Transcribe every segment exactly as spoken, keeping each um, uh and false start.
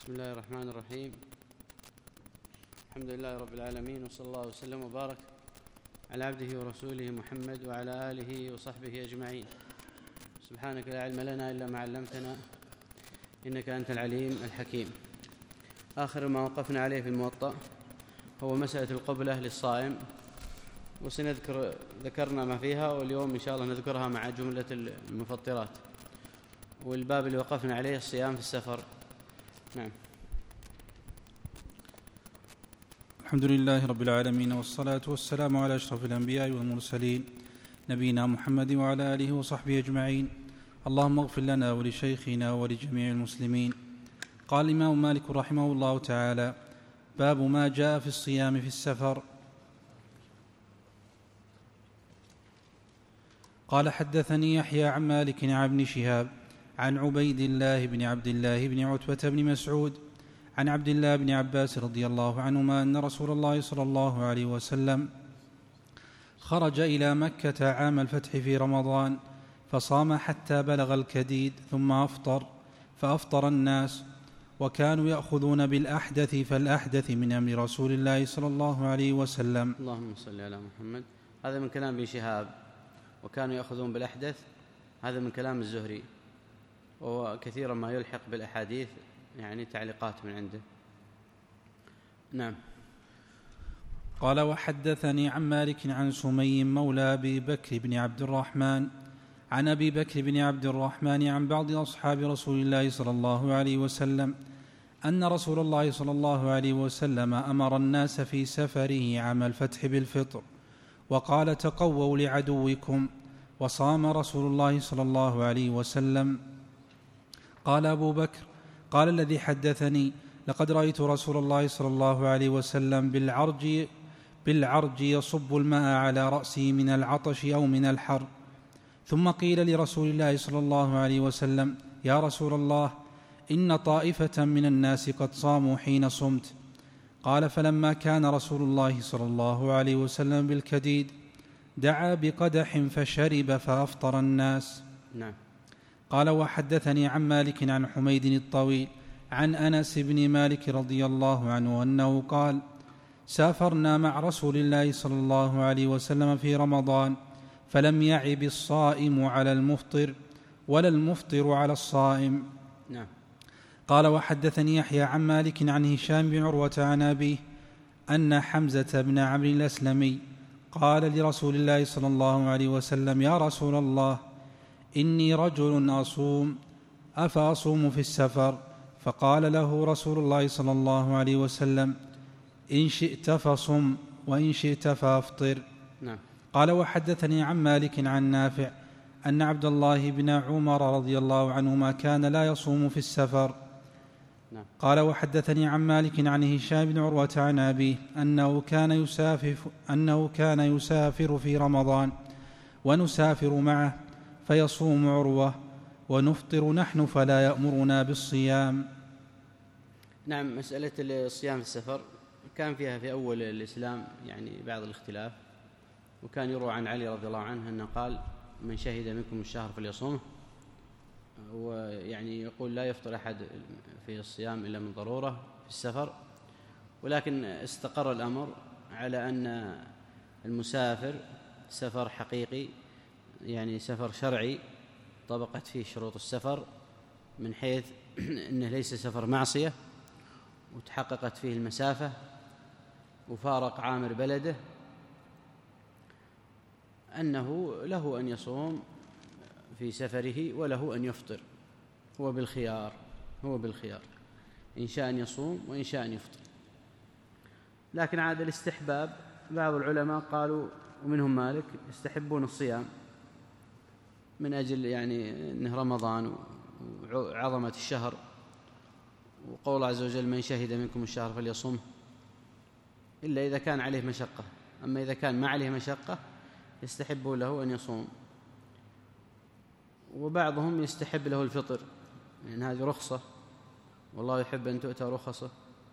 بسم الله الرحمن الرحيم. الحمد لله رب العالمين، وصلى الله وسلم وبارك على عبده ورسوله محمد وعلى آله وصحبه أجمعين. سبحانك لا علم لنا إلا ما علمتنا إنك أنت العليم الحكيم. آخر ما وقفنا عليه في الموطأ هو مسألة القبلة للصائم، وسنذكر ذكرنا ما فيها، واليوم إن شاء الله نذكرها مع جملة المفطرات. والباب اللي وقفنا عليه الصيام في السفر. نعم. الحمد لله رب العالمين، والصلاة والسلام على أشرف الأنبياء والمرسلين نبينا محمد وعلى آله وصحبه أجمعين. اللهم اغفر لنا ولشيخنا ولجميع المسلمين. قال الإمام مالك رحمه الله تعالى: باب ما جاء في الصيام في السفر. قال: حدثني يحيى عن مالك عن ابن شهاب عن عبيد الله بن عبد الله بن عتبة بن مسعود عن عبد الله بن عباس رضي الله عنهما أن رسول الله صلى الله عليه وسلم خرج إلى مكة عام الفتح في رمضان، فصام حتى بلغ الكديد، ثم أفطر فأفطر الناس، وكانوا يأخذون بالأحدث فالأحدث من أمر رسول الله صلى الله عليه وسلم. اللهم صل على محمد. هذا من كلام ابن شهاب، وكانوا يأخذون بالأحدث، هذا من كلام الزهري، وكثيرا ما يلحق بالأحاديث يعني تعليقات من عنده. نعم. قال: وحدثني عن مالك عن سمي مولى أبي بكر بن عبد الرحمن عن أبي بكر بن عبد الرحمن عن بعض أصحاب رسول الله صلى الله عليه وسلم أن رسول الله صلى الله عليه وسلم أمر الناس في سفره عام الفتح بالفطر، وقال: تقووا لعدوكم، وصام رسول الله صلى الله عليه وسلم. قال أبو بكر: قال الذي حدثني: لقد رأيت رسول الله صلى الله عليه وسلم بالعرج, بالعرج يصب الماء على رأسه من العطش أو من الحر. ثم قيل لرسول الله صلى الله عليه وسلم: يا رسول الله، إن طائفة من الناس قد صاموا حين صمت. قال: فلما كان رسول الله صلى الله عليه وسلم بالكديد دعا بقدح فشرب فأفطر الناس. نعم. قال: وحدثني عن مالك عن حميد الطويل عن أنس بن مالك رضي الله عنه أنه قال: سافرنا مع رسول الله صلى الله عليه وسلم في رمضان، فلم يعب الصائم على المفطر ولا المفطر على الصائم. نعم. قال: وحدثني يحيى عن مالك عن هشام بن عروة عن أبيه أن حمزة بن عمرو الأسلمي قال لرسول الله صلى الله عليه وسلم: يا رسول الله، إني رجل أصوم، أفأصوم في السفر؟ فقال له رسول الله صلى الله عليه وسلم: إن شئت فصم، وإن شئت فأفطر. نعم. قال: وحدثني عن مالك عن نافع أن عبد الله بن عمر رضي الله عنهما كان لا يصوم في السفر. نعم. قال: وحدثني عن مالك عن هشام بن عروة عن أبيه أنه كان يسافر, أنه كان يسافر في رمضان ونسافر معه، فيصوم عروة ونفطر نحن فلا يأمرنا بالصيام. نعم. مسألة الصيام في السفر كان فيها في أول الإسلام يعني بعض الاختلاف، وكان يروى عن علي رضي الله عنه أنه قال: من شهد منكم الشهر فليصومه، ويعني يقول لا يفطر أحد في الصيام إلا من ضرورة في السفر. ولكن استقر الأمر على أن المسافر سفر حقيقي، يعني سفر شرعي طبقت فيه شروط السفر، من حيث أنه ليس سفر معصية، وتحققت فيه المسافة، وفارق عامر بلده، أنه له أن يصوم في سفره وله أن يفطر، هو بالخيار هو بالخيار إن شاء أن يصوم وإن شاء أن يفطر. لكن عاد الاستحباب، بعض العلماء قالوا ومنهم مالك يستحبون الصيام من أجل يعني أنه رمضان وعظمة الشهر، وقول عز وجل: من شهد منكم الشهر فليصومه، إلا إذا كان عليه مشقة. أما إذا كان ما عليه مشقة يستحب له أن يصوم. وبعضهم يستحب له الفطر، لأن يعني هذه رخصة، والله يحب أن تؤتى رخصه.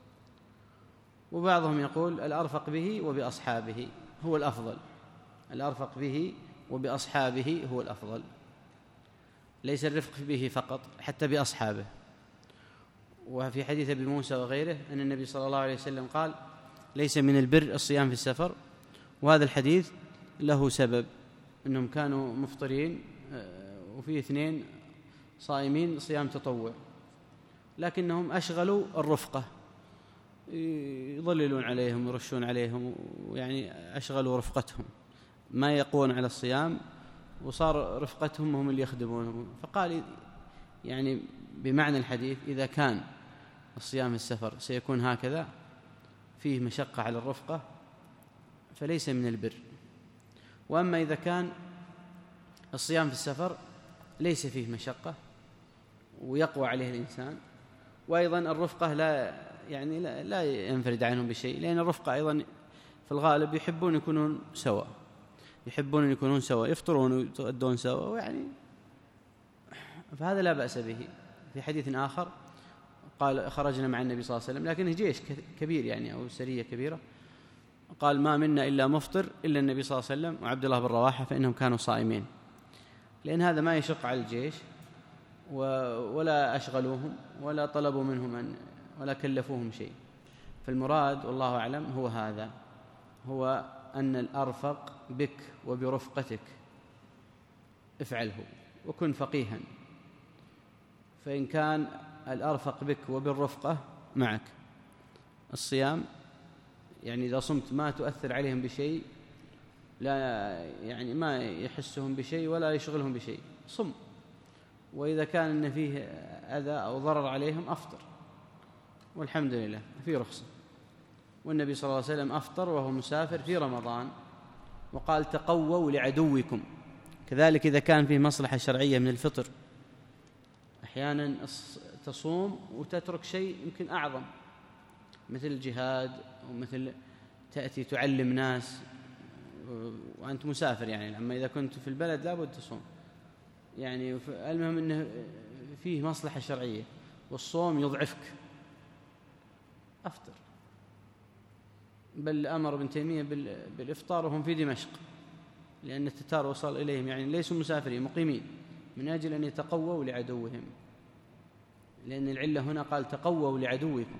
وبعضهم يقول الأرفق به وبأصحابه هو الأفضل، الأرفق به وبأصحابه هو الأفضل، ليس الرفق به فقط، حتى بأصحابه. وفي حديث أبي موسى وغيره أن النبي صلى الله عليه وسلم قال ليس من البر الصيام في السفر، وهذا الحديث له سبب، أنهم كانوا مفطرين وفي اثنين صائمين صيام تطوع، لكنهم أشغلوا الرفقة، يضللون عليهم ويرشون عليهم، ويعني أشغلوا رفقتهم، ما يقوون على الصيام، وصار رفقتهم هم اللي يخدمونهم. فقال يعني بمعنى الحديث إذا كان الصيام في السفر سيكون هكذا فيه مشقة على الرفقة فليس من البر. وأما إذا كان الصيام في السفر ليس فيه مشقة ويقوى عليه الإنسان، وأيضا الرفقة لا يعني لا, لا ينفرد عنهم بشيء، لأن الرفقة أيضا في الغالب يحبون يكونون سوا، يحبون أن يكونون سوا، يفطرون ويتغدون سوا، ويعني فهذا لا بأس به. في حديث آخر قال خرجنا مع النبي صلى الله عليه وسلم، لكنه جيش كبير يعني أو سرية كبيرة، قال ما منا إلا مفطر إلا النبي صلى الله عليه وسلم وعبد الله بن رواحة فإنهم كانوا صائمين، لأن هذا ما يشق على الجيش ولا أشغلوهم ولا طلبوا منهم أن ولا كلفوهم شيء. فالمراد والله أعلم هو هذا، هو أن الأرفق بك وبرفقتك افعله وكن فقيها، فإن كان الأرفق بك وبالرفقة معك الصيام، يعني إذا صمت ما تؤثر عليهم بشيء، لا يعني ما يحسهم بشيء ولا يشغلهم بشيء، صم. وإذا كان إن فيه أذى أو ضرر عليهم أفطر، والحمد لله في رخصة. والنبي صلى الله عليه وسلم أفطر وهو مسافر في رمضان وقال تقووا لعدوكم. كذلك إذا كان فيه مصلحة شرعية من الفطر، أحيانا تصوم وتترك شيء يمكن أعظم مثل الجهاد، ومثل تأتي تعلم ناس وأنت مسافر، يعني أما إذا كنت في البلد لابد تصوم، يعني المهم أنه فيه مصلحة شرعية والصوم يضعفك، أفطر. بل أمر ابن تيمية بالإفطار وهم في دمشق، لأن التتار وصل إليهم، يعني ليسوا مسافرين مقيمين، من أجل أن يتقووا لعدوهم، لأن العلة هنا قال تقووا لعدوكم.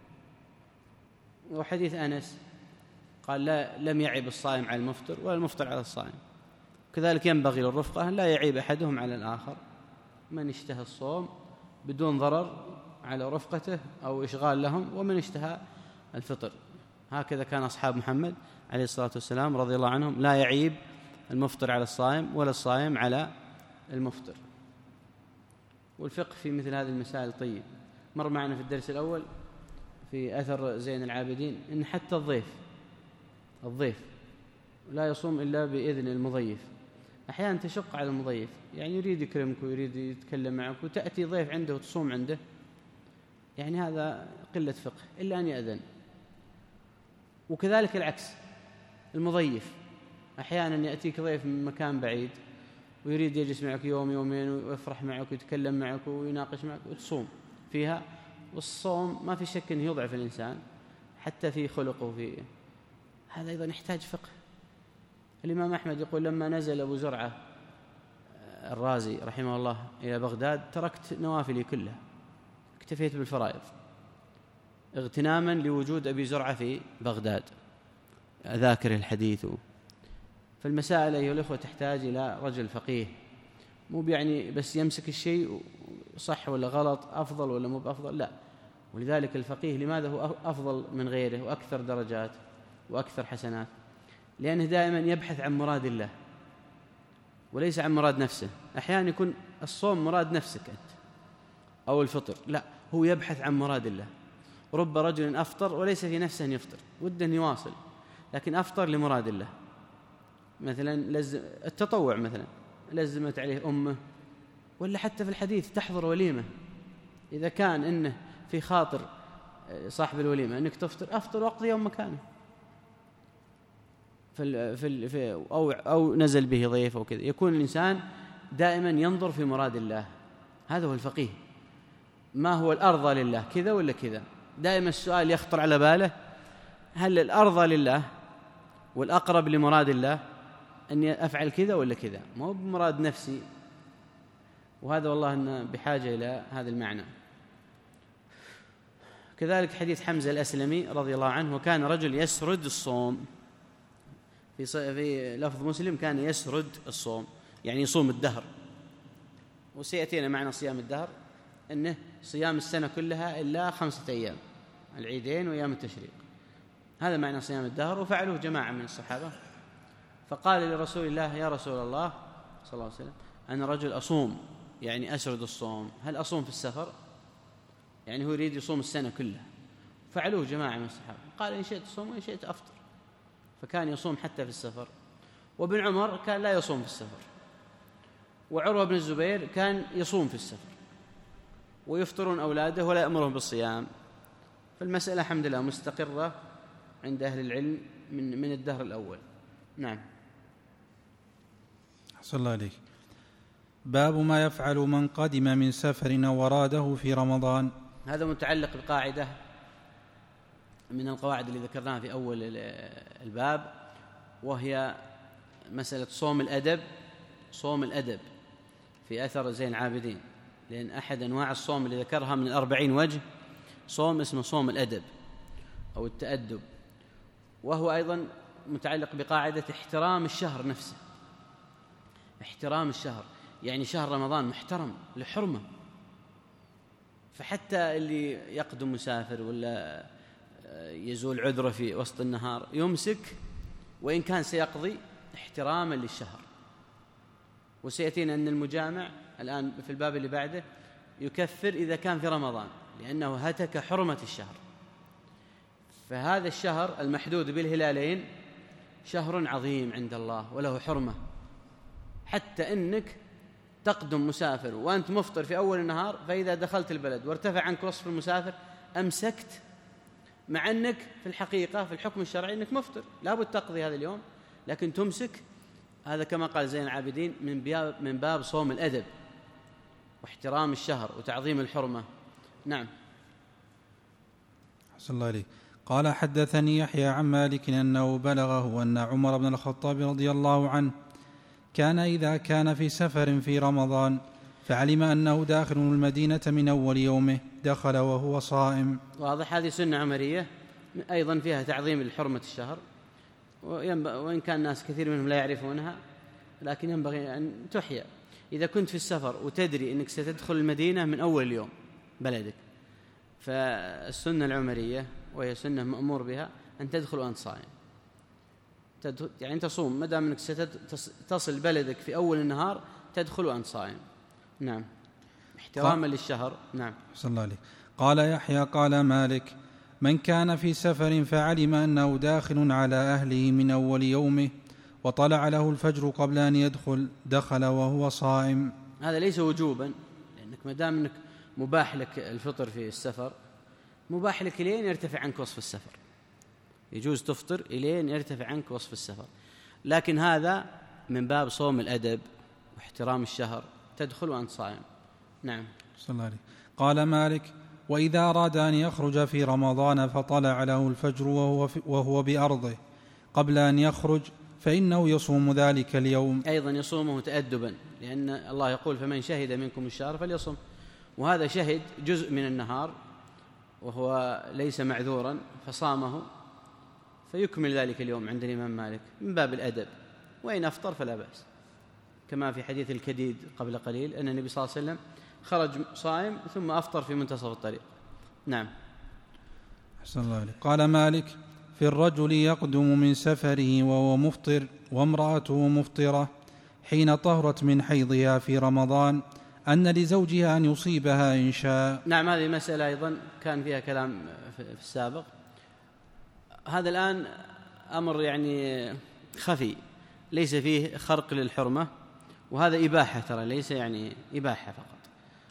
وحديث أنس قال لا لم يعب الصائم على المفطر ولا المفطر على الصائم. كذلك ينبغي للرفقة لا يعيب أحدهم على الآخر، من اشتهى الصوم بدون ضرر على رفقته أو إشغال لهم، ومن اشتهى الفطر. هكذا كان أصحاب محمد عليه الصلاة والسلام رضي الله عنهم، لا يعيب المفطر على الصائم ولا الصائم على المفطر. والفقه في مثل هذه المسائل طيب. مر معنا في الدرس الأول في أثر زين العابدين إن حتى الضيف الضيف لا يصوم إلا بإذن المضيف. أحيانا تشق على المضيف، يعني يريد يكرمك ويريد يتكلم معك، وتأتي ضيف عنده وتصوم عنده، يعني هذا قلة فقه إلا أن يأذن. وكذلك العكس، المضيف أحيانا يأتيك ضيف من مكان بعيد ويريد يجلس معك يوم يومين ويفرح معك ويتكلم معك ويناقش معك وتصوم فيها. والصوم ما في شك أنه يضعف الإنسان حتى في خلقه وفي هذا، أيضا يحتاج فقه. الإمام أحمد يقول لما نزل أبو زرعة الرازي رحمه الله إلى بغداد تركت نوافلي كلها، اكتفيت بالفرائض اغتناما لوجود أبي زرعة في بغداد أذاكر الحديث. فالمسائل أيها الأخوة تحتاج إلى رجل فقيه، مو يعني بس يمسك الشيء صح ولا غلط، أفضل ولا مو بأفضل، لا. ولذلك الفقيه لماذا هو أفضل من غيره وأكثر درجات وأكثر حسنات؟ لأنه دائما يبحث عن مراد الله وليس عن مراد نفسه. أحيانا يكون الصوم مراد نفسك أنت أو الفطر، لا، هو يبحث عن مراد الله. رب رجل أفطر وليس في نفسه أن يفطر، وده أن يواصل، لكن أفطر لمراد الله. مثلا لزم التطوع، مثلا لزمت عليه أمه، ولا حتى في الحديث تحضر وليمة، إذا كان إنه في خاطر صاحب الوليمة أنك تفطر، أفطر وقت يوم مكانه في في في أو أو نزل به ضيف أو كذا. يكون الإنسان دائما ينظر في مراد الله، هذا هو الفقيه. ما هو الأرضى لله كذا ولا كذا؟ دائما السؤال يخطر على باله، هل الأرضى لله والأقرب لمراد الله أني أفعل كذا ولا كذا، ما هو بمراد نفسي. وهذا والله أن بحاجة إلى هذا المعنى. كذلك حديث حمزة الأسلمي رضي الله عنه، وكان رجل يسرد الصوم، في في لفظ مسلم كان يسرد الصوم يعني يصوم الدهر، وسيأتينا معنى صيام الدهر أنه صيام السنة كلها إلا خمسة أيام، العيدين وأيام التشريق، هذا معنى صيام الدهر. وفعله جماعة من الصحابة، فقال لرسول الله: يا رسول الله صلى الله عليه وسلم، أنا رجل أصوم يعني أسرد الصوم، هل أصوم في السفر؟ يعني هو يريد يصوم السنة كلها. فعلوه جماعة من الصحابة، قال: إن شئت صوم وإن شئت أفطر. فكان يصوم حتى في السفر. وابن عمر كان لا يصوم في السفر، وعروة بن الزبير كان يصوم في السفر، ويفطرون أولاده ولا يأمرهم بالصيام. فالمسألة الحمد لله مستقرة عند أهل العلم من من الدهر الأول. نعم. أحسن الله عليك. باب ما يفعل من قدم من سفر وراده في رمضان. هذا متعلق بقاعدة من القواعد اللي ذكرناها في أول الباب، وهي مسألة صوم الأدب. صوم الأدب في أثر زين العابدين، لأن أحد أنواع الصوم اللي ذكرها من الأربعين وجه صوم اسمه صوم الأدب أو التأدب، وهو أيضا متعلق بقاعدة احترام الشهر نفسه. احترام الشهر يعني شهر رمضان محترم لحرمة، فحتى اللي يقدم مسافر ولا يزول عذره في وسط النهار يمسك وإن كان سيقضي احتراما للشهر. وسيأتينا أن المجامع الآن في الباب اللي بعده يكفر إذا كان في رمضان، لأنه هتك حرمة الشهر. فهذا الشهر المحدود بالهلالين شهر عظيم عند الله وله حرمة، حتى أنك تقدم مسافر وأنت مفطر في أول النهار، فإذا دخلت البلد وارتفع عنك وصف المسافر أمسكت، مع أنك في الحقيقة في الحكم الشرعي أنك مفطر لابد تقضي هذا اليوم، لكن تمسك. هذا كما قال زين العابدين من باب, من باب صوم الأدب واحترام الشهر وتعظيم الحرمة. نعم. أحسن الله عليك. قال: حدثني يحيى عن مالك أنه بلغه أن عمر بن الخطاب رضي الله عنه كان إذا كان في سفر في رمضان فعلم أنه داخل المدينة من أول يومه دخل وهو صائم. واضح، هذه سنة عمرية أيضا فيها تعظيم لحرمة الشهر، وإن كان الناس كثير منهم لا يعرفونها، لكن ينبغي أن تحيا. إذا كنت في السفر وتدري أنك ستدخل المدينة من أول يوم بلدك، فالسنة العمرية وهي سنة مأمور بها أن تدخل وأنت صائم، يعني تصوم ما دام أنك ستصل بلدك في أول النهار تدخل وأنت صائم. نعم، احتراما للشهر. نعم. صلى الله عليه. قال يحيى: قال مالك: من كان في سفر فعلم أنه داخل على أهله من أول يومه وطلع له الفجر قبل أن يدخل دخل وهو صائم. هذا ليس وجوبا، لأنك ما دام أنك مباح لك الفطر في السفر، مباح لك إلين يرتفع عنك وصف السفر، يجوز تفطر إلين يرتفع عنك وصف السفر، لكن هذا من باب صوم الأدب واحترام الشهر، تدخل وأنت صائم. نعم. صلى الله عليه. قال مالك: وإذا أراد أن يخرج في رمضان فطلع له الفجر وهو, وهو بأرضه قبل أن يخرج فإنه يصوم ذلك اليوم. أيضا يصومه تأدبا، لأن الله يقول: فمن شهد منكم الشهر فليصم، وهذا شهد جزء من النهار وهو ليس معذورا فصامه، فيكمل ذلك اليوم عند الإمام مالك من باب الأدب، وإن أفطر فلا بأس، كما في حديث الكديد قبل قليل أن النبي صلى الله عليه وسلم خرج صائم ثم أفطر في منتصف الطريق. نعم. أحسن الله عليك. قال مالك: في الرجل يقدم من سفره وهو مفطر وامرأته مفطرة حين طهرت من حيضها في رمضان أن لزوجها أن يصيبها إن شاء. نعم، هذه مسألة أيضا كان فيها كلام في السابق. هذا الآن أمر يعني خفي، ليس فيه خرق للحرمة، وهذا إباحة، ترى ليس يعني إباحة فقط،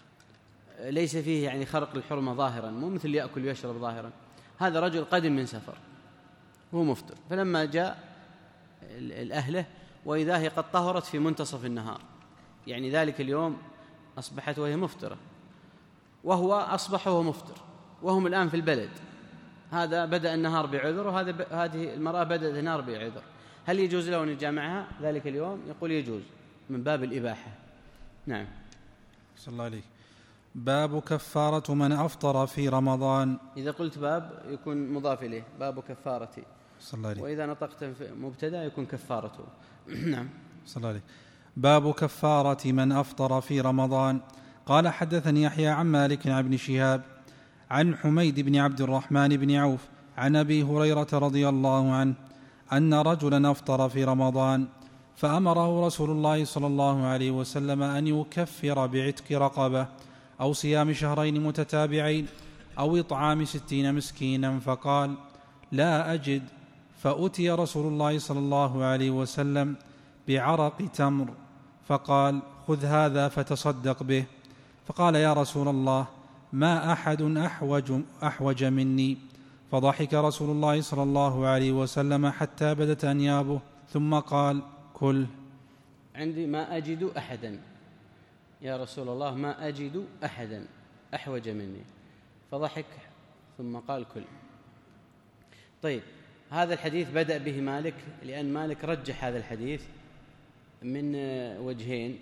ليس فيه يعني خرق للحرمة ظاهرا، مو مثل يأكل ويشرب ظاهرا. هذا رجل قدم من سفر وهو مفطر، فلما جاء الأهله وإذا هي قد طهرت في منتصف النهار، يعني ذلك اليوم أصبحت وهي مفطرة، وهو أصبح وهو مفطر، وهم الآن في البلد. هذا بدأ النهار بعذر، وهذا هذه المرأة بدأت النهار بعذر، هل يجوز له أن يجامعها ذلك اليوم؟ يقول يجوز من باب الإباحة. نعم. صلى الله عليه. باب كفارة من أفطر في رمضان. إذا قلت باب يكون مضاف إليه، باب كفارتي، صلى الله عليه. وإذا نطقت في مبتدأ يكون كفارته. نعم. صلى الله عليه. باب كفارة من أفطر في رمضان. قال حدثني يحيى عن مالك عن ابن شهاب عن حميد بن عبد الرحمن بن عوف عن أبي هريرة رضي الله عنه أن رجلا أفطر في رمضان فأمره رسول الله صلى الله عليه وسلم أن يكفر بعتق رقبة أو صيام شهرين متتابعين أو إطعام ستين مسكينا، فقال: لا أجد. فأتي رسول الله صلى الله عليه وسلم بعرق تمر فقال: خذ هذا فتصدق به. فقال: يا رسول الله، ما أحد أحوج, أحوج مني. فضحك رسول الله صلى الله عليه وسلم حتى بدت أنيابه، ثم قال: كل. عندي ما أجد أحدا، يا رسول الله ما أجد أحدا أحوج مني. فضحك ثم قال: كل. طيب، هذا الحديث بدأ به مالك، لأن مالك رجح هذا الحديث من وجهين،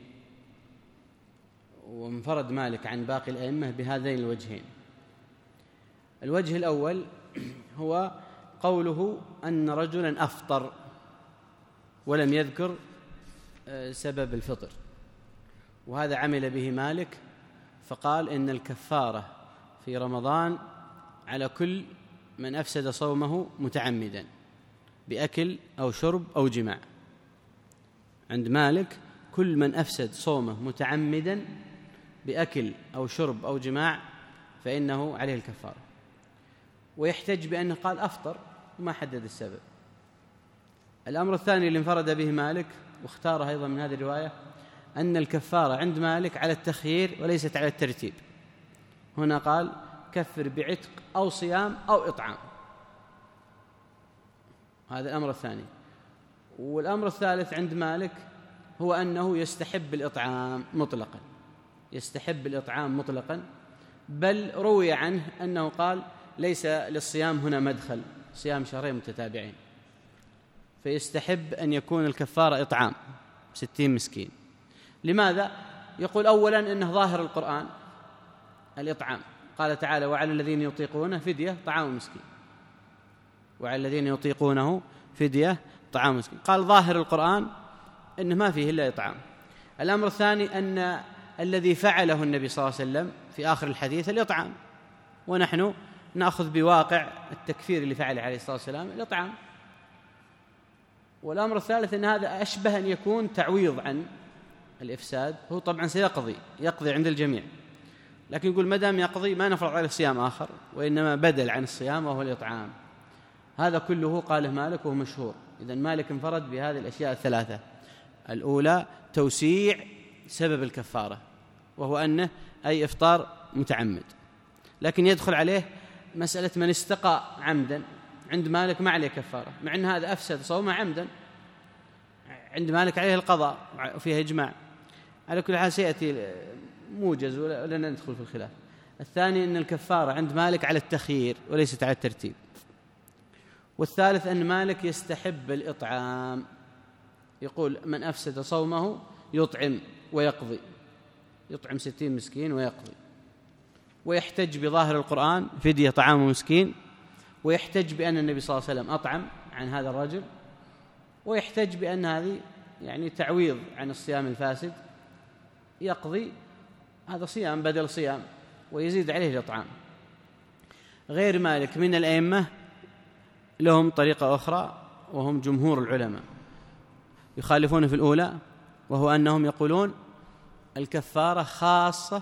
وانفرد مالك عن باقي الأئمة بهذين الوجهين. الوجه الأول هو قوله أن رجلا أفطر ولم يذكر سبب الفطر، وهذا عمل به مالك، فقال إن الكفارة في رمضان على كل من أفسد صومه متعمدا بأكل أو شرب أو جماع. عند مالك كل من أفسد صومه متعمدا بأكل أو شرب أو جماع فإنه عليه الكفارة، ويحتج بأنه قال أفطر وما حدد السبب. الأمر الثاني اللي انفرد به مالك واختاره أيضا من هذه الرواية أن الكفارة عند مالك على التخيير وليست على الترتيب. هنا قال: كفر بعتق أو صيام أو إطعام. هذا الأمر الثاني. والأمر الثالث عند مالك هو أنه يستحب الإطعام مطلقا، يستحب الإطعام مطلقا، بل روي عنه أنه قال: ليس للصيام هنا مدخل، صيام شهرين متتابعين، فيستحب أن يكون الكفارة إطعام ستين مسكين. لماذا؟ يقول أولا إنه ظاهر القرآن الإطعام، قال تعالى: وعلى الذين يطيقونه فدية طعام مسكين، وعلى الذين يطيقونه فدية طعام مسكين. قال ظاهر القرآن إنه ما فيه إلا إطعام. الأمر الثاني أن الذي فعله النبي صلى الله عليه وسلم في آخر الحديث الإطعام، ونحن نأخذ بواقع التكفير اللي فعله عليه الصلاة والسلام الإطعام. والأمر الثالث أن هذا أشبه أن يكون تعويض عن الإفساد. هو طبعا سيقضي يقضي عند الجميع، لكن يقول ما دام يقضي ما نفرض عليه صيام آخر، وإنما بدل عن الصيام وهو الإطعام. هذا كله قاله مالك وهو مشهور. إذن مالك انفرد بهذه الأشياء الثلاثة. الأولى توسيع سبب الكفارة، وهو أنه أي إفطار متعمد، لكن يدخل عليه مسألة من استقى عمدا. عند مالك ما عليه كفارة، مع أن هذا أفسد صومه عمدا، عند مالك عليه القضاء وفيها إجماع. على كل حال سيأتي موجز ولن ندخل في الخلاف. الثاني أن الكفارة عند مالك على التخيير وليست على الترتيب. والثالث أن مالك يستحب الإطعام، يقول من أفسد صومه يطعم ويقضي، يطعم ستين مسكين ويقضي، ويحتج بظاهر القرآن فدية طعام مسكين، ويحتج بأن النبي صلى الله عليه وسلم أطعم عن هذا الرجل، ويحتج بأن هذه يعني تعويض عن الصيام الفاسد، يقضي هذا صيام بدل صيام ويزيد عليه الإطعام. غير مالك من الأئمة لهم طريقة أخرى، وهم جمهور العلماء يخالفون في الأولى، وهو أنهم يقولون الكفارة خاصة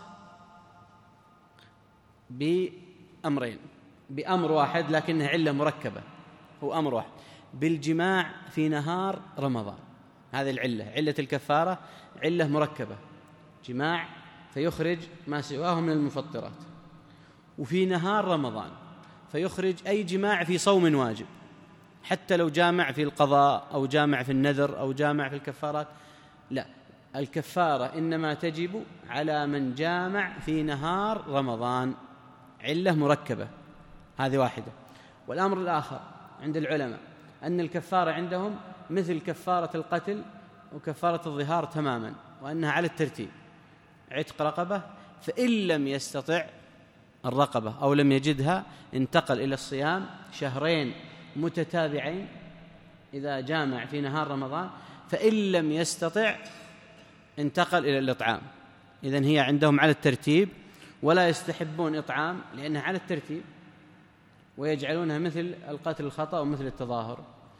بأمرين، بأمر واحد لكنه علة مركبة. هو أمر واحد، بالجماع في نهار رمضان. هذه العلة، علة الكفارة علة مركبة، جماع فيخرج ما سواه من المفطرات، وفي نهار رمضان فيخرج أي جماع في صوم واجب، حتى لو جامع في القضاء أو جامع في النذر أو جامع في الكفارات. لا، الكفارة إنما تجب على من جامع في نهار رمضان، علة مركبة. هذه واحدة. والأمر الآخر عند العلماء أن الكفارة عندهم مثل كفارة القتل وكفارة الظهار تماما، وأنها على الترتيب، عتق رقبة فإن لم يستطع الرقبة أو لم يجدها انتقل إلى الصيام شهرين متتابعين إذا جامع في نهار رمضان، فإن لم يستطع انتقل إلى الإطعام. إذن هي عندهم على الترتيب، ولا يستحبون إطعام لأنها على الترتيب، ويجعلونها مثل القتل الخطأ ومثل التظاهر.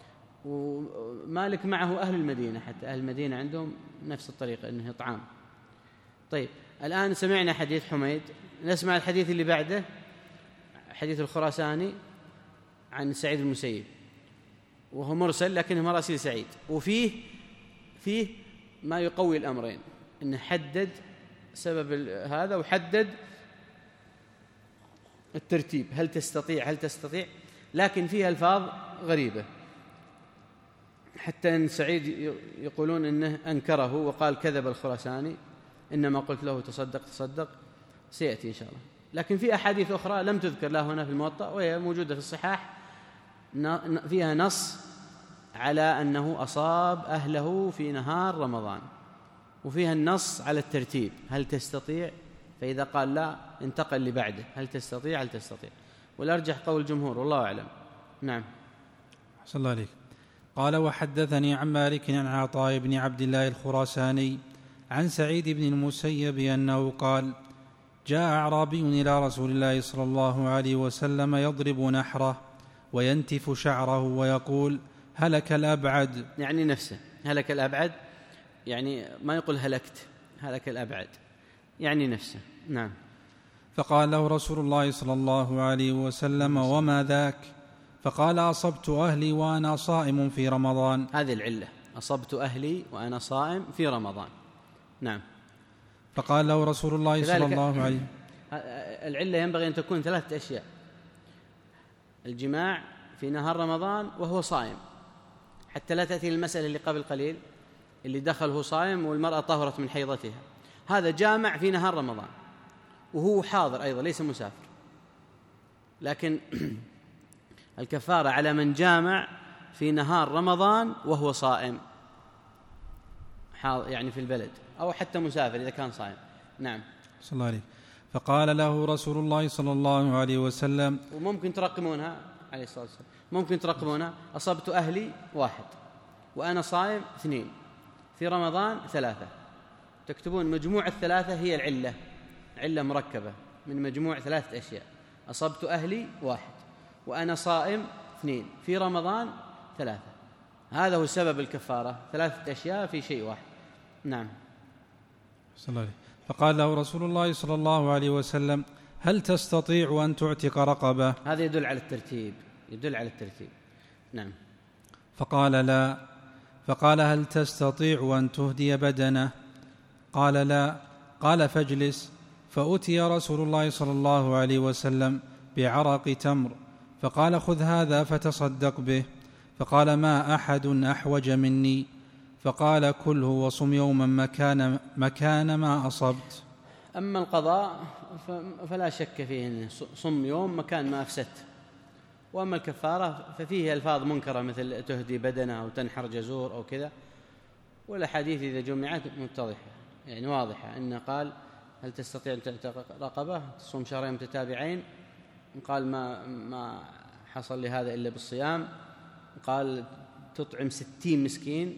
ومالك معه أهل المدينة، حتى أهل المدينة عندهم نفس الطريقة أنه إطعام. طيب الآن سمعنا حديث حميد، نسمع الحديث اللي بعده، حديث الخراساني عن سعيد المسيب، وهو مرسل لكنه مراسيل سعيد، وفيه فيه ما يقوي الأمرين، أنه حدد سبب هذا وحدد الترتيب، هل تستطيع هل تستطيع لكن فيها ألفاظ غريبة، حتى أن سعيد يقولون أنه أنكره وقال كذب الخراساني، إنما قلت له تصدق تصدق، سيأتي إن شاء الله. لكن في أحاديث أخرى لم تذكر لا هنا في الموطأ وهي موجودة في الصحاح، فيها نص على أنه أصاب أهله في نهار رمضان، وفيها النص على الترتيب، هل تستطيع؟ فإذا قال لا انتقل لبعده، هل تستطيع هل تستطيع والأرجح قول الجمهور والله أعلم. نعم. أحسن الله عليك. قال وحدثني عن مالك عن عطاء بن عبد الله الخراساني عن سعيد بن المسيب أنه قال جاء أعرابي إلى رسول الله صلى الله عليه وسلم يضرب نحره وينتف شعره ويقول هلك الأبعد، يعني نفسه هلك الأبعد، يعني ما يقول هلكت، هلك الأبعد يعني نفسه. نعم. فقال له رسول الله صلى الله عليه وسلم وما ذاك؟ فقال أصبت أهلي وأنا صائم في رمضان. هذه العلة، أصبت أهلي وأنا صائم في رمضان. نعم. فقال له رسول الله صلى الله عليه وسلم العلة ينبغي أن تكون ثلاثة أشياء: الجماع في نهار رمضان وهو صائم، حتى لا تأتي المسألة اللي قبل قليل اللي دخله صائم والمرأة طهرت من حيضتها، هذا جامع في نهار رمضان وهو حاضر أيضا ليس مسافر، لكن الكفارة على من جامع في نهار رمضان وهو صائم، يعني في البلد أو حتى مسافر إذا كان صائم. نعم. صلى الله عليه. فقال له رسول الله صلى الله عليه وسلم، وممكن ترقمونها عليه الصلاة والسلام، ممكن ترقمونها: أصبت أهلي واحد، وأنا صائم اثنين، في رمضان ثلاثة، تكتبون مجموع الثلاثة هي العلة، علة مركبة من مجموع ثلاثة أشياء: أصبت أهلي واحد، وأنا صائم اثنين، في رمضان ثلاثة. هذا هو سبب الكفارة، ثلاثة أشياء في شيء واحد. نعم. صلى الله عليه. فقال له رسول الله صلى الله عليه وسلم هل تستطيع أن تعتق رقبة؟ هذا يدل على الترتيب، يدل على الترتيب. نعم. فقال لا. فقال هل تستطيع أن تهدي بدنه؟ قال لا. قال فاجلس. فأتي رسول الله صلى الله عليه وسلم بعرق تمر، فقال خذ هذا فتصدق به. فقال ما أحد أحوج مني. فقال كله وصم يوما مكان, مكان ما أصبت. أما القضاء فلا شك فيه أنه صم يوم مكان ما أفسدت، وأما الكفارة ففيه ألفاظ منكرة مثل تهدي بدنه أو تنحر جزور أو كذا، والأحاديث إذا جمعت متضحة يعني واضحة، أنه قال هل تستطيع أن تعتق رقبة تصوم شهرين متتابعين؟ قال ما ما حصل لهذا إلا بالصيام. قال تطعم ستين مسكين.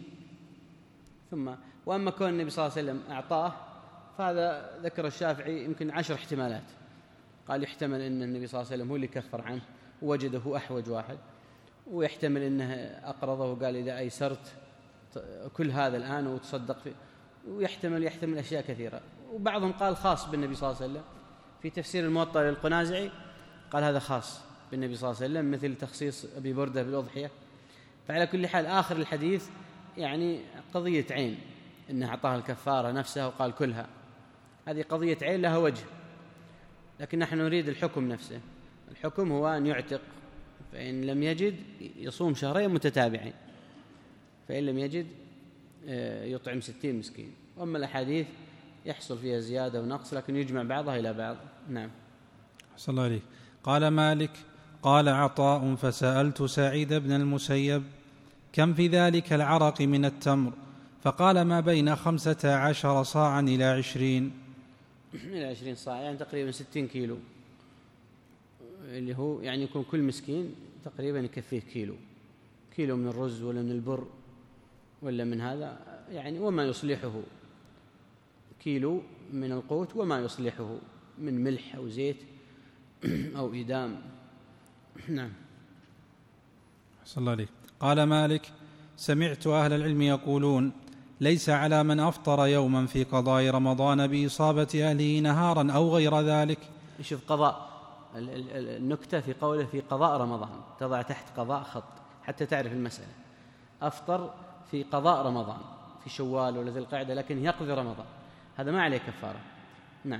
ثم وأما كون النبي صلى الله عليه وسلم أعطاه فهذا ذكر الشافعي يمكن عشر احتمالات. قال يحتمل أن النبي صلى الله عليه وسلم هو اللي كفر عنه ووجده أحوج واحد، ويحتمل أنه أقرضه وقال إذا أيسرت كل هذا الآن وتصدق فيه، ويحتمل يحتمل أشياء كثيرة. وبعضهم قال خاص بالنبي صلى الله عليه وسلم، في تفسير الموطأ للقنازعي قال هذا خاص بالنبي صلى الله عليه وسلم مثل تخصيص أبي بردة بالأضحية. فعلى كل حال آخر الحديث يعني قضية عين، إنه أعطاها الكفارة نفسها وقال كلها، هذه قضية عين لها وجه، لكن نحن نريد الحكم نفسه. الحكم هو أن يعتق، فإن لم يجد يصوم شهرين متتابعين، فإن لم يجد يطعم ستين مسكين. وأما الأحاديث يحصل فيها زيادة ونقص، لكن يجمع بعضها إلى بعض. نعم. صلى الله عليه. قال مالك قال عطاء فسألت سعيد بن المسيب كم في ذلك العرق من التمر؟ فقال ما بين خمسة عشر صاعا إلى عشرين. إلى عشرين صاع، يعني تقريبا ستين كيلو، اللي هو يعني يكون كل مسكين تقريبا يكفيه كيلو، كيلو من الرز ولا من البر ولا من هذا يعني، وما يصلحه، كيلو من القوت وما يصلحه من ملح أو زيت أو إدام. نعم. صلى الله عليه. قال مالك: سمعت أهل العلم يقولون: ليس على من أفطر يوما في قضاء رمضان بإصابة أهله نهارا أو غير ذلك. شوف قضاء، النكتة في قوله في قضاء رمضان، تضع تحت قضاء خط حتى تعرف المسألة. أفطر في قضاء رمضان في شوال ولا ذي القعدة، لكن يقضي رمضان، هذا ما عليه كفارة. نعم.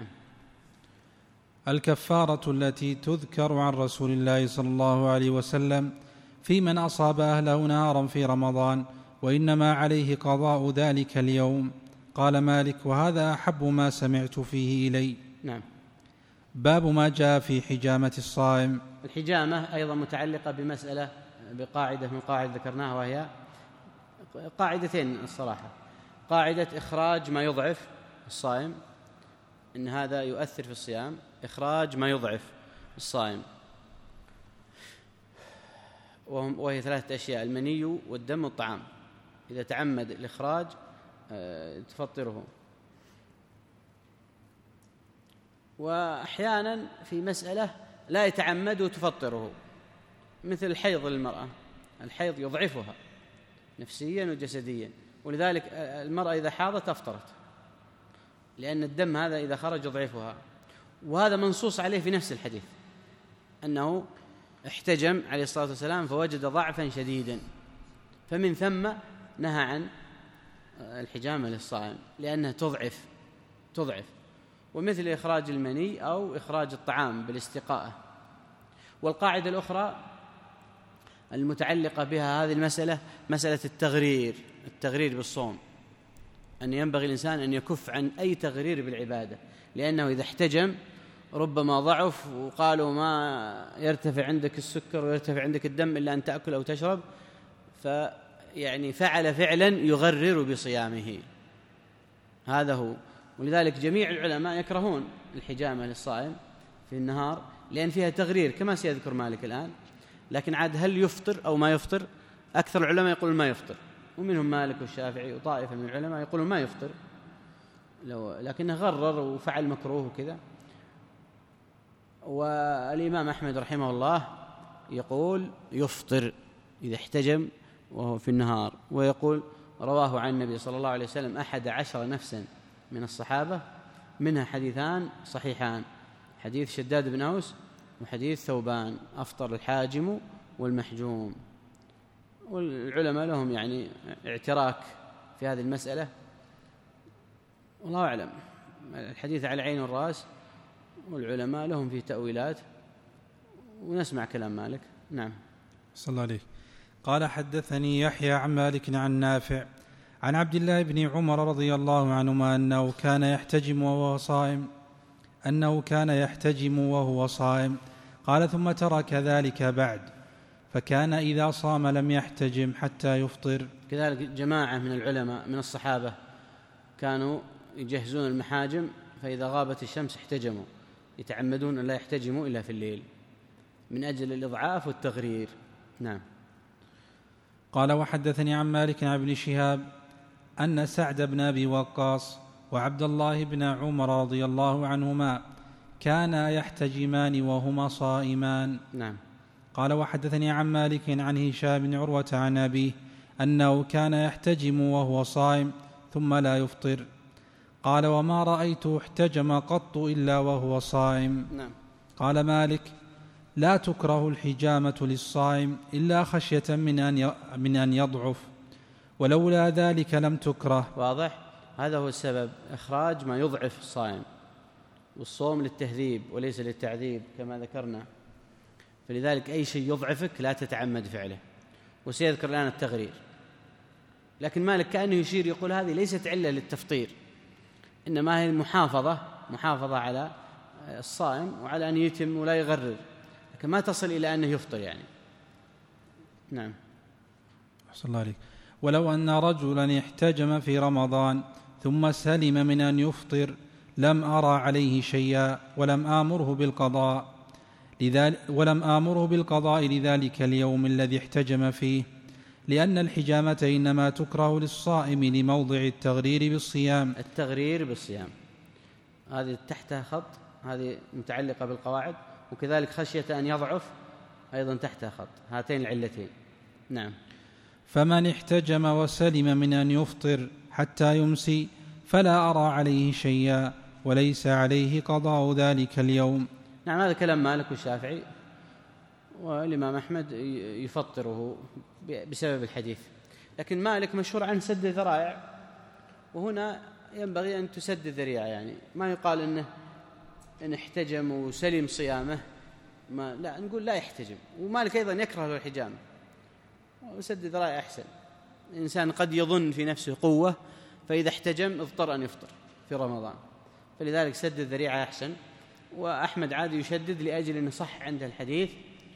الكفارة التي تذكر عن رسول الله صلى الله عليه وسلم في من أصاب أهله نهارا في رمضان، وإنما عليه قضاء ذلك اليوم. قال مالك: وهذا أحب ما سمعت فيه إلي. نعم. باب ما جاء في حجامة الصائم. الحجامة أيضا متعلقة بمسألة، بقاعدة من قاعدة ذكرناها، وهي قاعدتين الصراحة. قاعدة إخراج ما يضعف الصائم، إن هذا يؤثر في الصيام، إخراج ما يضعف الصائم، وهي ثلاثة أشياء: المني والدم والطعام. إذا تعمد الإخراج تفطره. وأحيانا في مسألة لا يتعمد وتفطره، مثل الحيض للمرأة، الحيض يضعفها نفسيا وجسديا، ولذلك المرأة إذا حاضت أفطرت، لأن الدم هذا إذا خرج يضعفها. وهذا منصوص عليه في نفس الحديث، أنه احتجم عليه الصلاة والسلام فوجد ضعفا شديدا، فمن ثم نهى عن الحجامة للصائم لأنها تضعف تضعف ومثل إخراج المني أو إخراج الطعام بالاستقاءة. والقاعدة الأخرى المتعلقة بها هذه المسألة مسألة التغرير التغرير بالصوم، أن ينبغي الإنسان أن يكف عن أي تغرير بالعبادة، لأنه إذا احتجم ربما ضعف، وقالوا ما يرتفع عندك السكر ويرتفع عندك الدم إلا أن تأكل أو تشرب، فيعني فعل فعلا يغرر بصيامه. هذا هو. ولذلك جميع العلماء يكرهون الحجامة للصائم في النهار، لأن فيها تغرير كما سيذكر مالك الآن. لكن عاد هل يفطر أو ما يفطر؟ أكثر العلماء يقولون ما يفطر، ومنهم مالك والشافعي وطائفة من العلماء يقولون ما يفطر، لو لكنه غرر وفعل مكروه وكذا. والإمام أحمد رحمه الله يقول يفطر إذا احتجم وهو في النهار، ويقول رواه عن النبي صلى الله عليه وسلم أحد عشر نفسا من الصحابة، منها حديثان صحيحان، حديث شداد بن أوس وحديث ثوبان، أفطر الحاجم والمحجوم. والعلماء لهم يعني اعتراك في هذه المسألة، والله أعلم. الحديث على عين الرأس، والعلماء لهم في تأويلات، ونسمع كلام مالك. نعم. صلى الله عليه. قال: حدثني يحيى عن مالك عن نافع عن عبد الله بن عمر رضي الله عنهما أنه كان يحتجم وهو صائم أنه كان يحتجم وهو صائم قال: ثم ترك ذلك بعد، فكان إذا صام لم يحتجم حتى يفطر. كذلك جماعة من العلماء من الصحابة كانوا يجهزون المحاجم، فإذا غابت الشمس احتجموا، يتعمدون أن لا يحتجموا إلا في الليل من أجل الإضعاف والتغرير. نعم. قال: وحدثني عن مالك عن ابن شهاب أن سعد بن أبي وقاص وعبد الله بن عمر رضي الله عنهما كانا يحتجمان وهما صائمان. نعم. قال: وحدثني عن مالك عن هشام بن عروة عن أبيه أنه كان يحتجم وهو صائم ثم لا يفطر. قال: وما رأيته احتجم قط إلا وهو صائم. نعم. قال مالك: لا تكره الحجامة للصائم إلا خشية من أن من أن يضعف، ولولا ذلك لم تكره. واضح؟ هذا هو السبب، إخراج ما يضعف الصائم، والصوم للتهذيب وليس للتعذيب كما ذكرنا، فلذلك أي شيء يضعفك لا تتعمد فعله. وسيذكر الآن التغرير. لكن مالك كأنه يشير يقول هذه ليست علة للتفطير، إنما هي محافظة محافظة على الصائم وعلى أن يتم ولا يغرر، لكن ما تصل إلى أنه يفطر يعني. نعم. أحسن الله عليك. ولو أن رجلا احتجم في رمضان ثم سلم من أن يفطر لم أرى عليه شيئا ولم آمره بالقضاء لذلك ولم آمره بالقضاء لذلك اليوم الذي احتجم فيه، لأن الحجامة إنما تكره للصائم لموضع التغرير بالصيام. التغرير بالصيام هذه تحتها خط، هذه متعلقة بالقواعد، وكذلك خشية أن يضعف أيضا تحتها خط، هاتين العلتين. نعم. فمن احتجم وسلم من أن يفطر حتى يمسي فلا أرى عليه شيئا وليس عليه قضاء ذلك اليوم. نعم، هذا كلام مالك والشافعي، والإمام أحمد يفطره بسبب الحديث، لكن مالك مشهور عن سد الذرائع، وهنا ينبغي أن تسد الذريعة، يعني ما يقال إنه إن احتجم وسلم صيامه، ما لا نقول لا يحتجم، ومالك أيضا يكره له الحجامة، وسد الذرائع أحسن. الإنسان قد يظن في نفسه قوة، فإذا احتجم اضطر أن يفطر في رمضان، فلذلك سد الذريعة أحسن. وأحمد عادي يشدد لأجل أنه صح عنده الحديث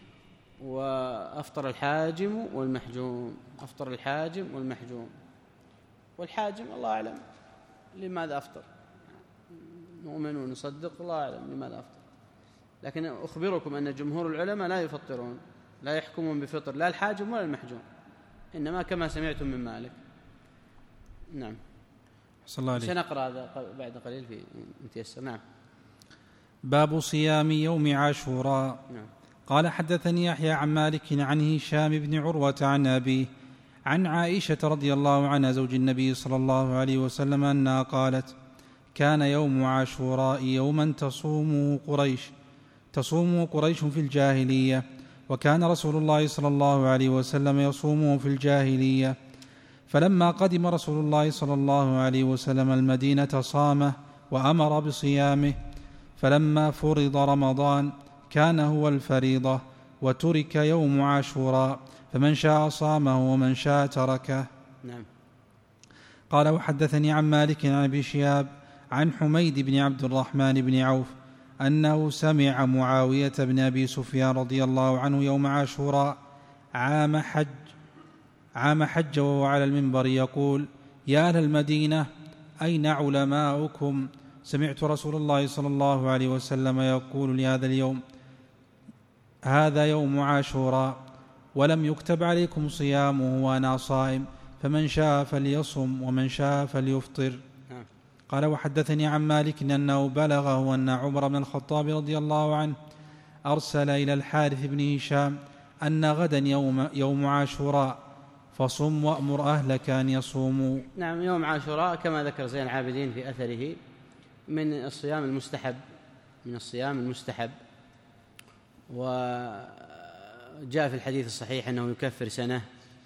وأفطر الحاجم والمحجوم، أفطر الحاجم والمحجوم، والحاجم الله أعلم لماذا أفطر، نؤمن ونصدق الله أعلم لماذا أفطر، لكن أخبركم أن جمهور العلماء لا يفطرون، لا يحكمون بفطر لا الحاجم ولا المحجوم، إنما كما سمعتم من مالك. نعم. صلى الله عليه. سنقرأ هذا بعد قليل في متيسر. نعم. باب صيام يوم عاشوراء. نعم. قال حدثني يحيى عن مالك عن هشام بن عروة عن أبيه عن عائشة رضي الله عنها زوج النبي صلى الله عليه وسلم أنها قالت: كان يوم عاشوراء يوما تصومه قريش تصومه قريش في الجاهلية، وكان رسول الله صلى الله عليه وسلم يصومه في الجاهلية، فلما قدم رسول الله صلى الله عليه وسلم المدينة صامه وأمر بصيامه، فلما فرض رمضان كان هو الفريضة، وترك يوم عاشوراء، فمن شاء صامه ومن شاء تركه. نعم. قال وحدثني عن مالك عن أبي شهاب عن حميد بن عبد الرحمن بن عوف أنه سمع معاوية بن أبي سفيان رضي الله عنه يوم عاشوراء عام حج عام حج وهو على المنبر يقول: يا أهل المدينة أين علماؤكم؟ سمعت رسول الله صلى الله عليه وسلم يقول لهذا اليوم: هذا يوم عاشوراء، ولم يكتب عليكم صيامه وأنا صائم، فمن شاء فليصم ومن شاء فليفطر. قال وحدثني عن مالك أنه بلغه أن عمر بن الخطاب رضي الله عنه أرسل إلى الحارث بن هشام أن غدا يوم, يوم عاشوراء، فصم وأمر أهلك أن يصوموا. نعم. يوم عاشوراء كما ذكر زين العابدين في أثره من الصيام المستحب من الصيام المستحب وجاء في الحديث الصحيح أنه يكفر سنة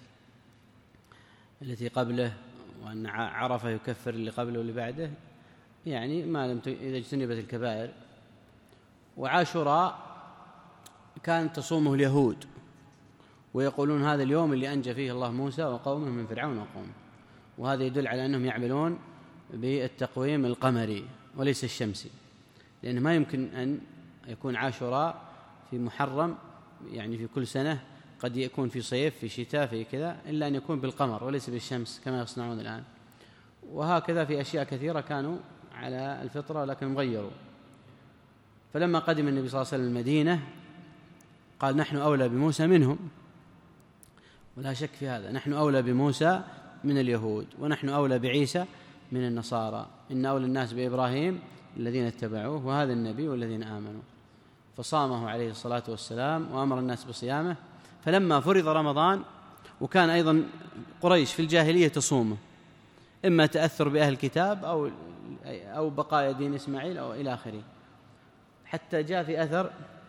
التي قبله، وأن عرفة يكفر اللي قبله واللي بعده، يعني ما لم إذا اجتنبت الكبائر. وعاشوراء كانت تصومه اليهود، ويقولون هذا اليوم اللي أنجى فيه الله موسى وقومه من فرعون وقومه، وهذا يدل على أنهم يعملون بالتقويم القمري وليس الشمسي، لأنه ما يمكن أن يكون عاشوراء في محرم، يعني في كل سنة قد يكون في صيف في شتاء في كذا، إلا أن يكون بالقمر وليس بالشمس كما يصنعون الآن. وهكذا في أشياء كثيرة كانوا على الفطرة لكن غيروا. فلما قدم النبي صلى الله عليه وسلم المدينة قال: نحن أولى بموسى منهم، ولا شك في هذا، نحن أولى بموسى من اليهود، ونحن أولى بعيسى من النصارى، إن أولى الناس بإبراهيم الذين اتبعوه وهذا النبي والذين آمنوا. فصامه عليه الصلاة والسلام وأمر الناس بصيامه. فلما فرض رمضان، وكان أيضا قريش في الجاهلية تصومه، إما تأثر بأهل الكتاب أو أو بقايا دين إسماعيل أو إلى آخره، حتى جاء في أثر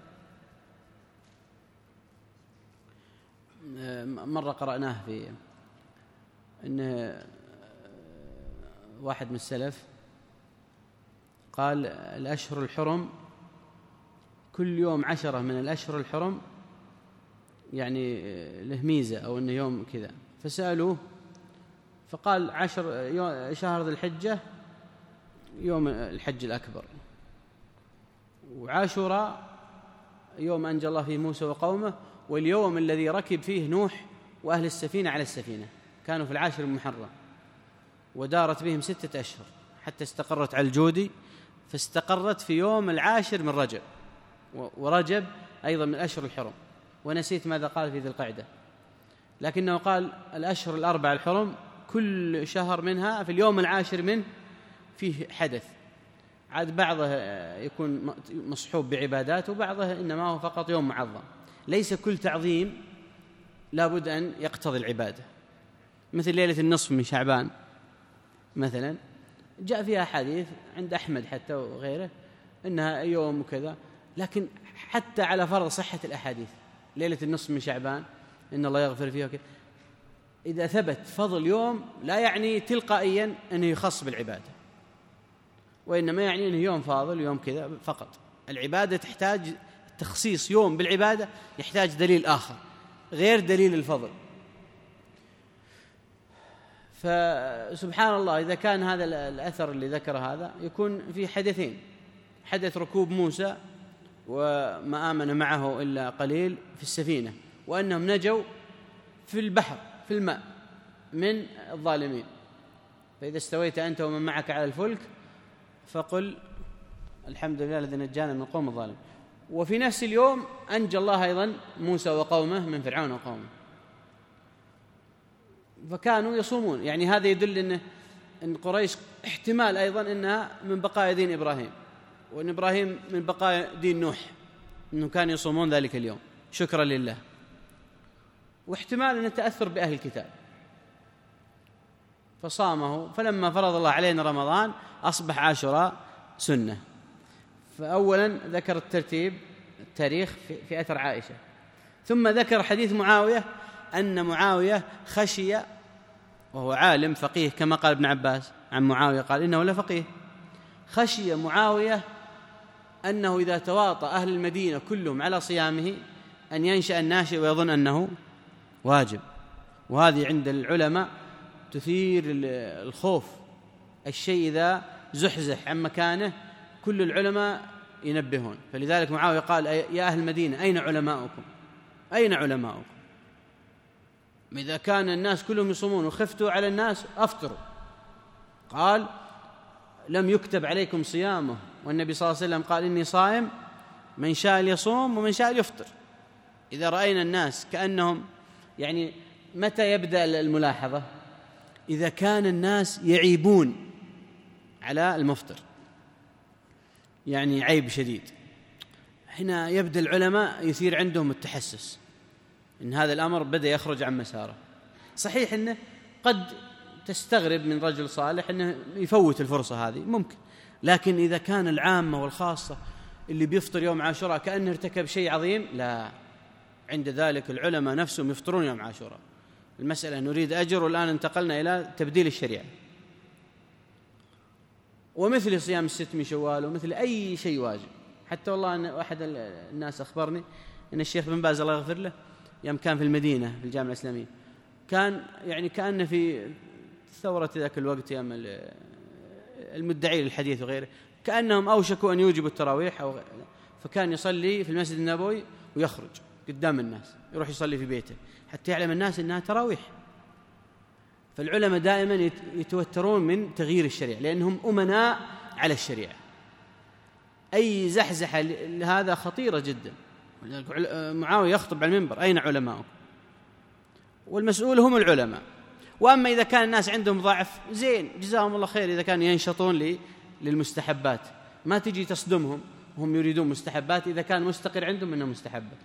مرة قرأناه في أن واحد من السلف قال: الأشهر الحرم كل يوم عشرة من الأشهر الحرم يعني له ميزة أو أنه يوم كذا، فسألوه فقال: عشر شهر ذي الحجة يوم الحج الأكبر، وعاشوراء يوم أنجى الله فيه موسى وقومه، واليوم الذي ركب فيه نوح وأهل السفينة على السفينة، كانوا في العاشر المحرم، ودارت بهم ستة أشهر حتى استقرت على الجودي، فاستقرت في يوم العاشر من رجب، ورجب أيضا من الأشهر الحرم، ونسيت ماذا قال في ذي القعدة، لكنه قال الأشهر الأربع الحرم كل شهر منها في اليوم العاشر منه فيه حدث، عاد بعضه يكون مصحوب بعبادات وبعضه إنما هو فقط يوم معظم. ليس كل تعظيم لابد أن يقتضي العبادة، مثل ليلة النصف من شعبان مثلا جاء فيها حديث عند أحمد حتى وغيره إنها يوم وكذا، لكن حتى على فرض صحة الأحاديث ليلة النصف من شعبان إن الله يغفر فيها وكذا، إذا ثبت فضل يوم لا يعني تلقائيا أنه يخص بالعبادة، وإنما يعني أنه يوم فاضل يوم كذا فقط. العبادة تحتاج تخصيص يوم بالعبادة، يحتاج دليل آخر غير دليل الفضل. فسبحان الله إذا كان هذا الأثر اللي ذكر هذا يكون في حدثين: حدث ركوب موسى وما آمن معه إلا قليل في السفينة، وأنهم نجوا في البحر في الماء من الظالمين، فإذا استويت أنت ومن معك على الفلك فقل الحمد لله الذي نجانا من القوم الظالمين. وفي نفس اليوم أنجى الله أيضا موسى وقومه من فرعون وقومه، فكانوا يصومون. يعني هذا يدل إن إن قريش احتمال أيضا إنها من بقايا دين إبراهيم، وإن إبراهيم من بقايا دين نوح، إنه كانوا يصومون ذلك اليوم شكرا لله، واحتمال أن التأثر بأهل الكتاب فصامه. فلما فرض الله علينا رمضان أصبح عاشوراء سنة. فأولا ذكر الترتيب التاريخ في أثر عائشة، ثم ذكر حديث معاوية أن معاوية خشي، وهو عالم فقيه كما قال ابن عباس عن معاوية قال إنه لفقيه، خشي معاوية أنه إذا تواطأ أهل المدينة كلهم على صيامه أن ينشأ الناشئ ويظن أنه واجب. وهذه عند العلماء تثير الخوف، الشيء إذا زحزح عن مكانه كل العلماء ينبهون. فلذلك معاوية قال يا أهل المدينة أين علماؤكم؟ أين علماؤكم؟ إذا كان الناس كلهم يصومون وخفتوا على الناس أفطروا. قال لم يكتب عليكم صيامه، والنبي صلى الله عليه وسلم قال إني صائم من شاء يصوم ومن شاء يفطر. إذا رأينا الناس كأنهم يعني متى يبدأ الملاحظة؟ إذا كان الناس يعيبون على المفطر، يعني عيب شديد، هنا يبدأ العلماء يثير عندهم التحسس إن هذا الأمر بدأ يخرج عن مساره. صحيح أنه قد تستغرب من رجل صالح أنه يفوت الفرصة هذه، ممكن، لكن إذا كان العامة والخاصة اللي بيفطر يوم عاشوراء كأنه ارتكب شيء عظيم، لا، عند ذلك العلماء نفسهم يفطرون يوم عاشوراء. المسألة نريد أجر، والآن انتقلنا إلى تبديل الشريعة. ومثل صيام الست من شوال ومثل أي شيء واجب. حتى والله أن أحد الناس أخبرني أن الشيخ بن باز الله يغفر له يوم كان في المدينة في الجامعة الإسلامية كان يعني كأنه في ثورة ذاك الوقت يوم المدعي للحديث وغيره، كأنهم أوشكوا أن يوجبوا التراويح أو فكان يصلي في المسجد النبوي ويخرج قدام الناس يروح يصلي في بيته حتى يعلم الناس أنها تراويح. فالعلماء دائما يتوترون من تغيير الشريعة لأنهم أمناء على الشريعة. أي زحزحة لهذا خطيرة جدا. معاوية يخطب على المنبر أين علماؤكم؟ والمسؤول هم العلماء. وأما إذا كان الناس عندهم ضعف زين جزاهم الله خير، إذا كانوا ينشطون للمستحبات ما تجي تصدمهم وهم يريدون مستحبات إذا كان مستقر عندهم أنه مستحبات.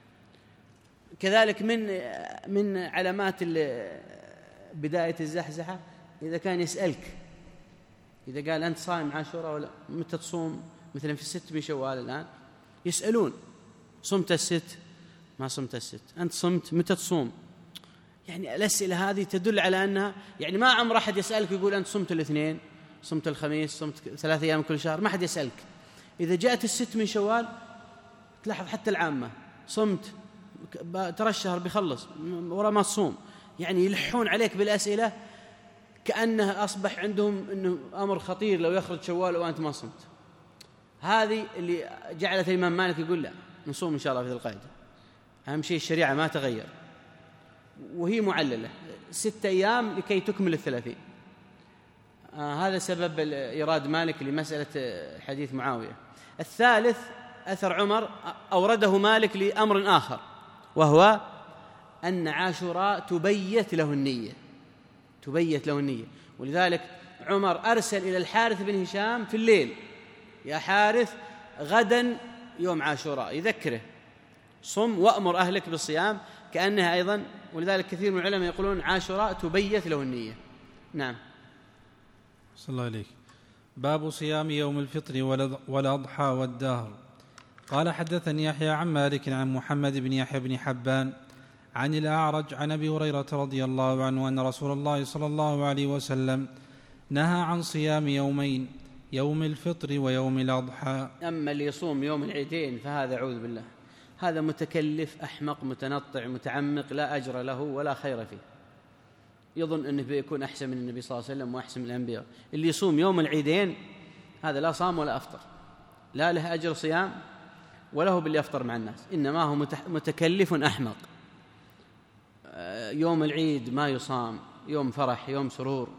كذلك من من علامات بداية الزحزحة إذا كان يسألك، إذا قال أنت صائم عاشوراء ولا متى تصوم؟ مثلا في الست من شوال الآن يسألون صمت الست؟ ما صمت الست. أنت صمت؟ متى تصوم؟ يعني الأسئلة هذه تدل على أنها يعني ما عمر أحد يسألك يقول أنت صمت الاثنين، صمت الخميس، صمت ثلاثة أيام كل شهر، ما حد يسألك. إذا جاءت الست من شوال تلاحظ حتى العامة صمت، ترى الشهر بيخلص ورا ما تصوم، يعني يلحون عليك بالأسئلة كأنها أصبح عندهم أنه أمر خطير لو يخرج شوال وأنت ما صمت. هذه اللي جعلت الإمام مالك يقول لا نصوم إن شاء الله في ذي القاعدة، أهم شيء الشريعة ما تغير، وهي معللة ستة أيام لكي تكمل الثلاثين. آه هذا سبب إيراد مالك لمسألة حديث معاوية. الثالث أثر عمر أورده مالك لأمر آخر، وهو أن عاشوراء تبيت له النية، تبيت له النية. ولذلك عمر أرسل إلى الحارث بن هشام في الليل: يا حارث غدا يوم عاشوراء، يذكره صم وأمر أهلك بالصيام، كأنها أيضا. ولذلك كثير من العلماء يقولون عاشوراء تبيت له النية. نعم. صلى الله عليك. باب صيام يوم الفطر والأضحى والدهر. قال حدثني يحيى عن مالك عن محمد بن يحيى بن حبان عن الأعرج عن أبي هريرة رضي الله عنه أن رسول الله صلى الله عليه وسلم نهى عن صيام يومين، يوم الفطر ويوم الأضحى. أما اللي يصوم يوم العيدين فهذا أعوذ بالله، هذا متكلف أحمق متنطع متعمق لا أجر له ولا خير فيه، يظن أنه بيكون أحسن من النبي صلى الله عليه وسلم وأحسن من الأنبياء. اللي يصوم يوم العيدين هذا لا صام ولا أفطر، لا له أجر صيام ولا هو باللي يفطر مع الناس، إنما هو متكلف أحمق. يوم العيد ما يصام، يوم فرح يوم سرور.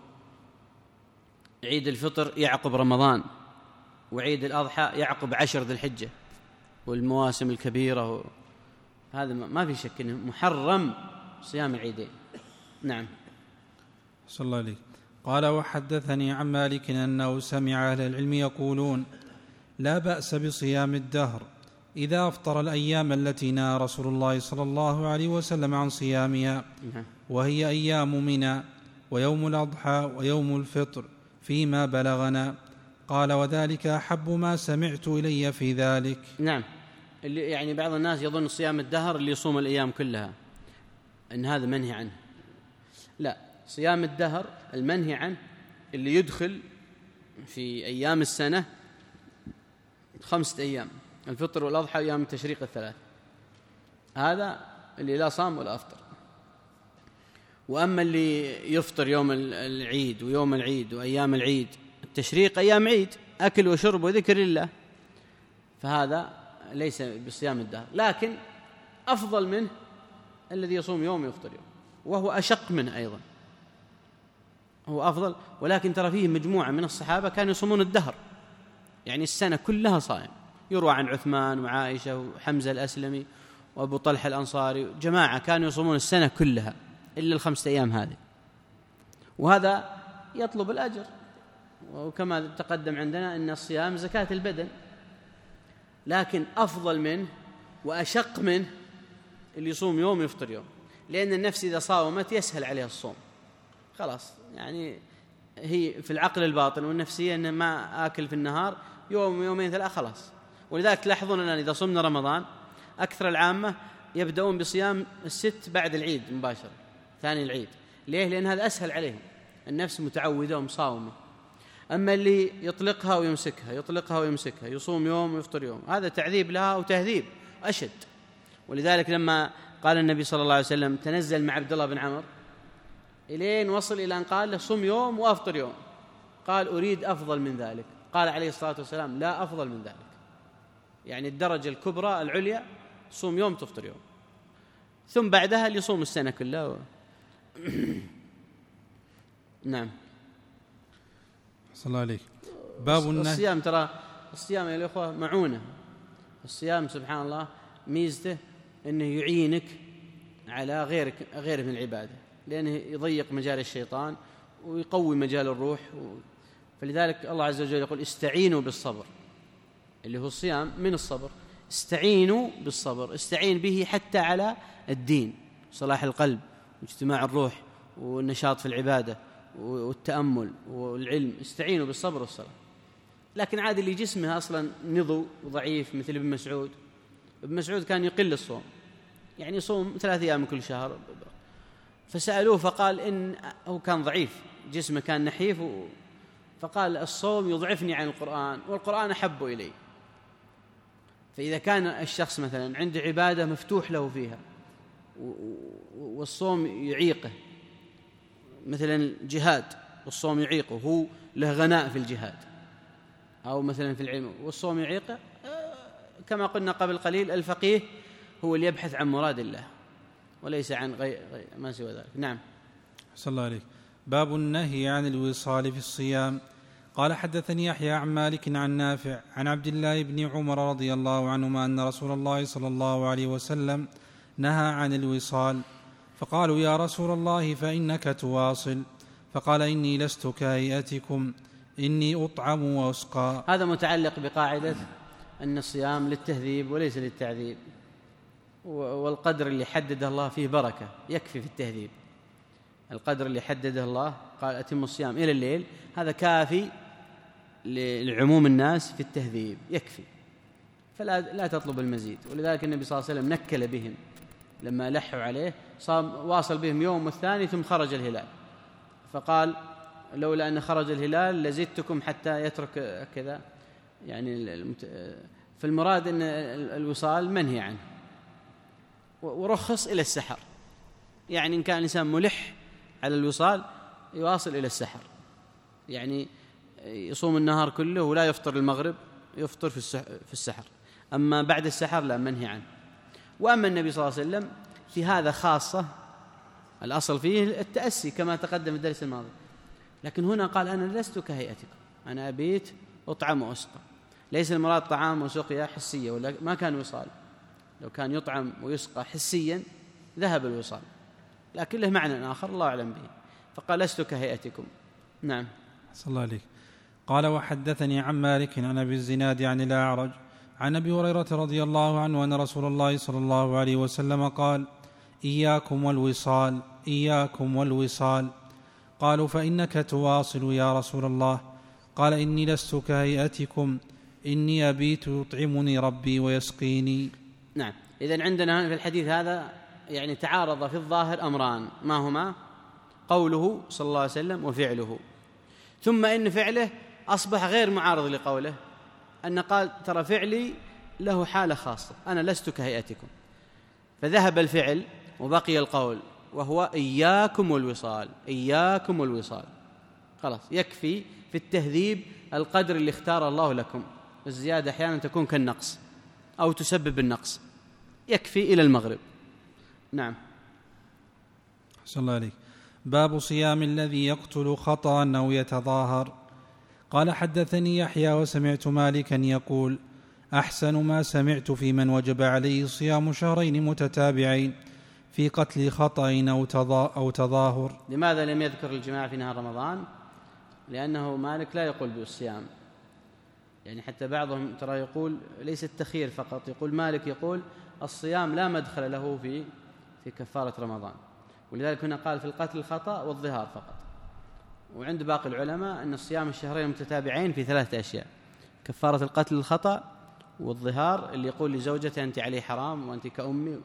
عيد الفطر يعقب رمضان، وعيد الأضحى يعقب عشر ذي الحجة والمواسم الكبيرة. هذا ما في شك أنه محرم صيام العيدين. نعم. صلى الله عليه. قال وحدثني عن مالك أنه سمع أهل العلم يقولون لا بأس بصيام الدهر إذا أفطر الأيام التي نهى رسول الله صلى الله عليه وسلم عن صيامها، وهي أيام منى ويوم الأضحى ويوم الفطر فيما بلغنا. قال وذلك أحب ما سمعت إلي في ذلك. نعم. اللي يعني بعض الناس يظن صيام الدهر اللي يصوم الأيام كلها أن هذا منهي عنه. لا، صيام الدهر المنهي عنه اللي يدخل في أيام السنة خمسة أيام، الفطر والأضحى أيام التشريق الثلاث، هذا اللي لا صام ولا أفطر. وأما اللي يفطر يوم العيد ويوم العيد وأيام العيد، التشريق أيام عيد أكل وشرب وذكر الله، فهذا ليس بصيام الدهر. لكن أفضل منه الذي يصوم يوم ويفطر يوم، وهو أشق منه أيضا، هو أفضل. ولكن ترى فيه مجموعة من الصحابة كانوا يصومون الدهر، يعني السنة كلها صائم. يروى عن عثمان وعائشة وحمزة الأسلمي وأبو طلحة الأنصاري، جماعة كانوا يصومون السنة كلها إلا الخمسة أيام هذه، وهذا يطلب الأجر. وكما تقدم عندنا أن الصيام زكاة البدن، لكن أفضل منه وأشق منه اللي يصوم يوم يفطر يوم، لأن النفس إذا صاومت يسهل عليها الصوم، خلاص يعني هي في العقل الباطن والنفسية أن ما آكل في النهار يوم يومين ثلاثة خلاص. ولذلك تلاحظون أننا إذا صمنا رمضان أكثر العامة يبدأون بصيام الست بعد العيد مباشرة، ثاني العيد. ليه؟ لأن هذا أسهل عليهم، النفس متعودة ومصاومة. أما اللي يطلقها ويمسكها يطلقها ويمسكها، يصوم يوم ويفطر يوم، هذا تعذيب لها وتهذيب أشد. ولذلك لما قال النبي صلى الله عليه وسلم تنزل مع عبد الله بن عمر إلين وصل إلى أن قال له صم يوم وأفطر يوم، قال أريد أفضل من ذلك. قال عليه الصلاة والسلام لا أفضل من ذلك، يعني الدرجة الكبرى العليا صوم يوم تفطر يوم، ثم بعدها اللي يصوم السنة كلها و... نعم. صلى الله عليك. باب النهي. الصيام، ترى الصيام يا الأخوة معونة. الصيام سبحان الله ميزته أنه يعينك على غيرك غيره من العبادة، لأنه يضيق مجال الشيطان ويقوي مجال الروح. فلذلك الله عز وجل يقول استعينوا بالصبر، اللي هو الصيام من الصبر. استعينوا بالصبر، استعين به حتى على الدين، صلاح القلب واجتماع الروح والنشاط في العبادة والتأمل والعلم. استعينوا بالصبر والصلاة. لكن عاد اللي جسمه أصلا نضو وضعيف مثل ابن مسعود، ابن مسعود كان يقل الصوم، يعني يصوم ثلاث أيام كل شهر. فسألوه فقال إن هو كان ضعيف، جسمه كان نحيف، فقال الصوم يضعفني عن القرآن والقرآن أحب إلي. فإذا كان الشخص مثلا عنده عبادة مفتوح له فيها والصوم يعيقه، مثلا الجهاد والصوم يعيقه، هو له غناء في الجهاد، أو مثلا في العلم والصوم يعيقه، كما قلنا قبل قليل الفقيه هو اللي يبحث عن مراد الله وليس عن غير ما سوى ذلك. نعم. صلى الله عليك. باب النهي عن الوصال في الصيام. قال حدثني يحيى عن مالك عن نافع عن عبد الله بن عمر رضي الله عنهما أن رسول الله صلى الله عليه وسلم نهى عن الوصال، فقالوا يا رسول الله فإنك تواصل، فقال إني لست كهيئتكم، إني أطعم وأسقى. هذا متعلق بقاعدة أن الصيام للتهذيب وليس للتعذيب، والقدر اللي حدده الله فيه بركة يكفي في التهذيب. القدر اللي حدده الله قال أتم الصيام إلى الليل، هذا كافي لعموم الناس في التهذيب، يكفي، فلا لا تطلب المزيد. ولذلك النبي صلى الله عليه وسلم نكل بهم لما لحوا عليه، صام واصل بهم يوم والثاني ثم خرج الهلال، فقال لولا أن خرج الهلال لزدتكم حتى يترك كذا. يعني فالمراد أن الوصال منهي عنه، ورخص إلى السحر. يعني إن كان الإنسان ملح على الوصال يواصل إلى السحر، يعني يصوم النهار كله ولا يفطر المغرب، يفطر في السحر. أما بعد السحر لا، منهي عنه. وأما النبي صلى الله عليه وسلم في هذا خاصة، الأصل فيه التأسي كما تقدم في الدرس الماضي، لكن هنا قال أنا لست كهيئتكم، أنا أبيت أطعم وأسقى. ليس المراد طعام وسقيا حسية، ولا ما كان وصال. لو كان يطعم ويسقى حسيا ذهب الوصال، لكن له معنى آخر الله أعلم به، فقال لست كهيئتكم. نعم. صلى الله عليك. قال وحدثني عن مالك عن أبي الزناد عن الأعرج عن أبي هريرة رضي الله عنه أن رسول الله صلى الله عليه وسلم قال إياكم والوصال، إياكم والوصال. قالوا فإنك تواصل يا رسول الله؟ قال إني لست كهيئتكم، إني أبيت يطعمني ربي ويسقيني. نعم. إذن عندنا في الحديث هذا يعني تعارض في الظاهر أمران، ما هما؟ قوله صلى الله عليه وسلم وفعله، ثم إن فعله أصبح غير معارض لقوله، أن قال ترى فعلي له حالة خاصة، أنا لست كهيئتكم، فذهب الفعل وبقي القول، وهو إياكم والوصال، إياكم والوصال. خلاص، يكفي في التهذيب القدر اللي اختار الله لكم. الزيادة أحيانا تكون كالنقص أو تسبب النقص، يكفي إلى المغرب. نعم. صلى الله عليك. باب صيام الذي يقتل خطأ أو يتظاهر. قال حدثني يحيى وسمعت مالكا يقول أحسن ما سمعت في من وجب عليه صيام شهرين متتابعين في قتل خطأ أو تظاهر. لماذا لم يذكر الجماعة في نهار رمضان؟ لأنه مالك لا يقول بالصيام، يعني حتى بعضهم ترى يقول ليس التخيير فقط، يقول مالك يقول الصيام لا مدخل له في في كفارة رمضان، ولذلك هنا قال في القتل الخطأ والظهار فقط. وعند باقي العلماء أن الصيام الشهرين المتتابعين في ثلاثة أشياء: كفارة القتل الخطأ، والظهار اللي يقول لزوجته أنت عليه حرام وأنت كأمي،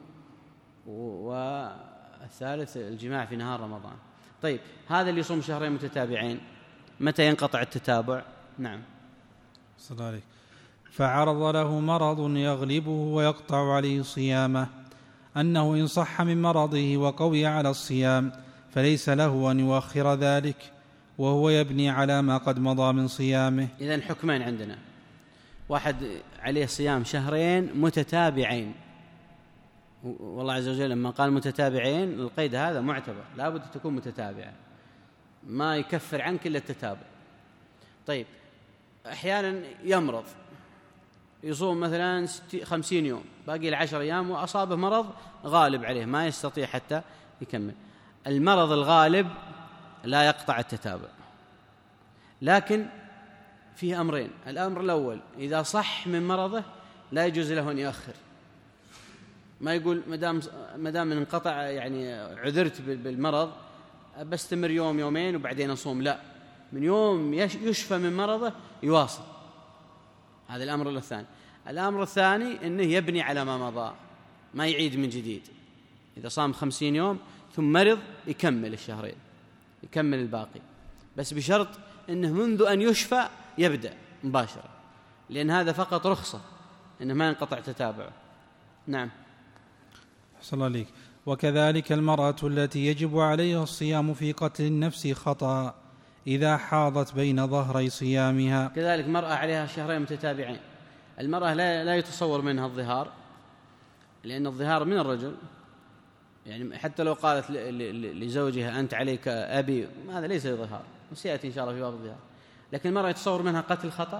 والثالث الجماع في نهار رمضان. طيب، هذا اللي يصوم شهرين متتابعين متى ينقطع التتابع؟ نعم. صلى الله عليه. فعرض له مرض يغلبه ويقطع عليه صيامه، أنه إن صح من مرضه وقوي على الصيام فليس له أن يؤخر ذلك، وهو يبني على ما قد مضى من صيامه. إذن حكمين عندنا: واحد عليه صيام شهرين متتابعين، والله عز وجل لما قال متتابعين القيد هذا معتبر، لا بد تكون متتابعة، ما يكفر عنك إلا التتابع. طيب، أحيانا يمرض، يصوم مثلا خمسين يوم، باقي العشر أيام وأصابه مرض غالب عليه ما يستطيع حتى يكمل. المرض الغالب لا يقطع التتابع، لكن فيه أمرين: الأمر الأول إذا صح من مرضه لا يجوز له أن يؤخر، ما يقول مدام مدام انقطع يعني عذرت بالمرض بستمر يوم يومين وبعدين أصوم، لا، من يوم يشفى من مرضه يواصل. هذا الأمر الثاني. الأمر الثاني أنه يبني على ما مضى، ما يعيد من جديد. إذا صام خمسين يوم ثم مرض يكمل الشهرين، يكمل الباقي، بس بشرط أنه منذ أن يشفى يبدأ مباشرة، لأن هذا فقط رخصة أنه ما ينقطع تتابعه. نعم. صلى الله عليك. وكذلك المرأة التي يجب عليها الصيام في قتل النفس خطأ إذا حاضت بين ظهري صيامها، كذلك مرأة عليها شهرين متتابعين. المرأة لا, لا يتصور منها الظهار، لأن الظهار من الرجل، يعني حتى لو قالت لزوجها أنت عليك أبي، هذا ليس ظهار، وسيأتي إن شاء الله في باب الظهار. لكن المرأة يتصور منها قتل خطأ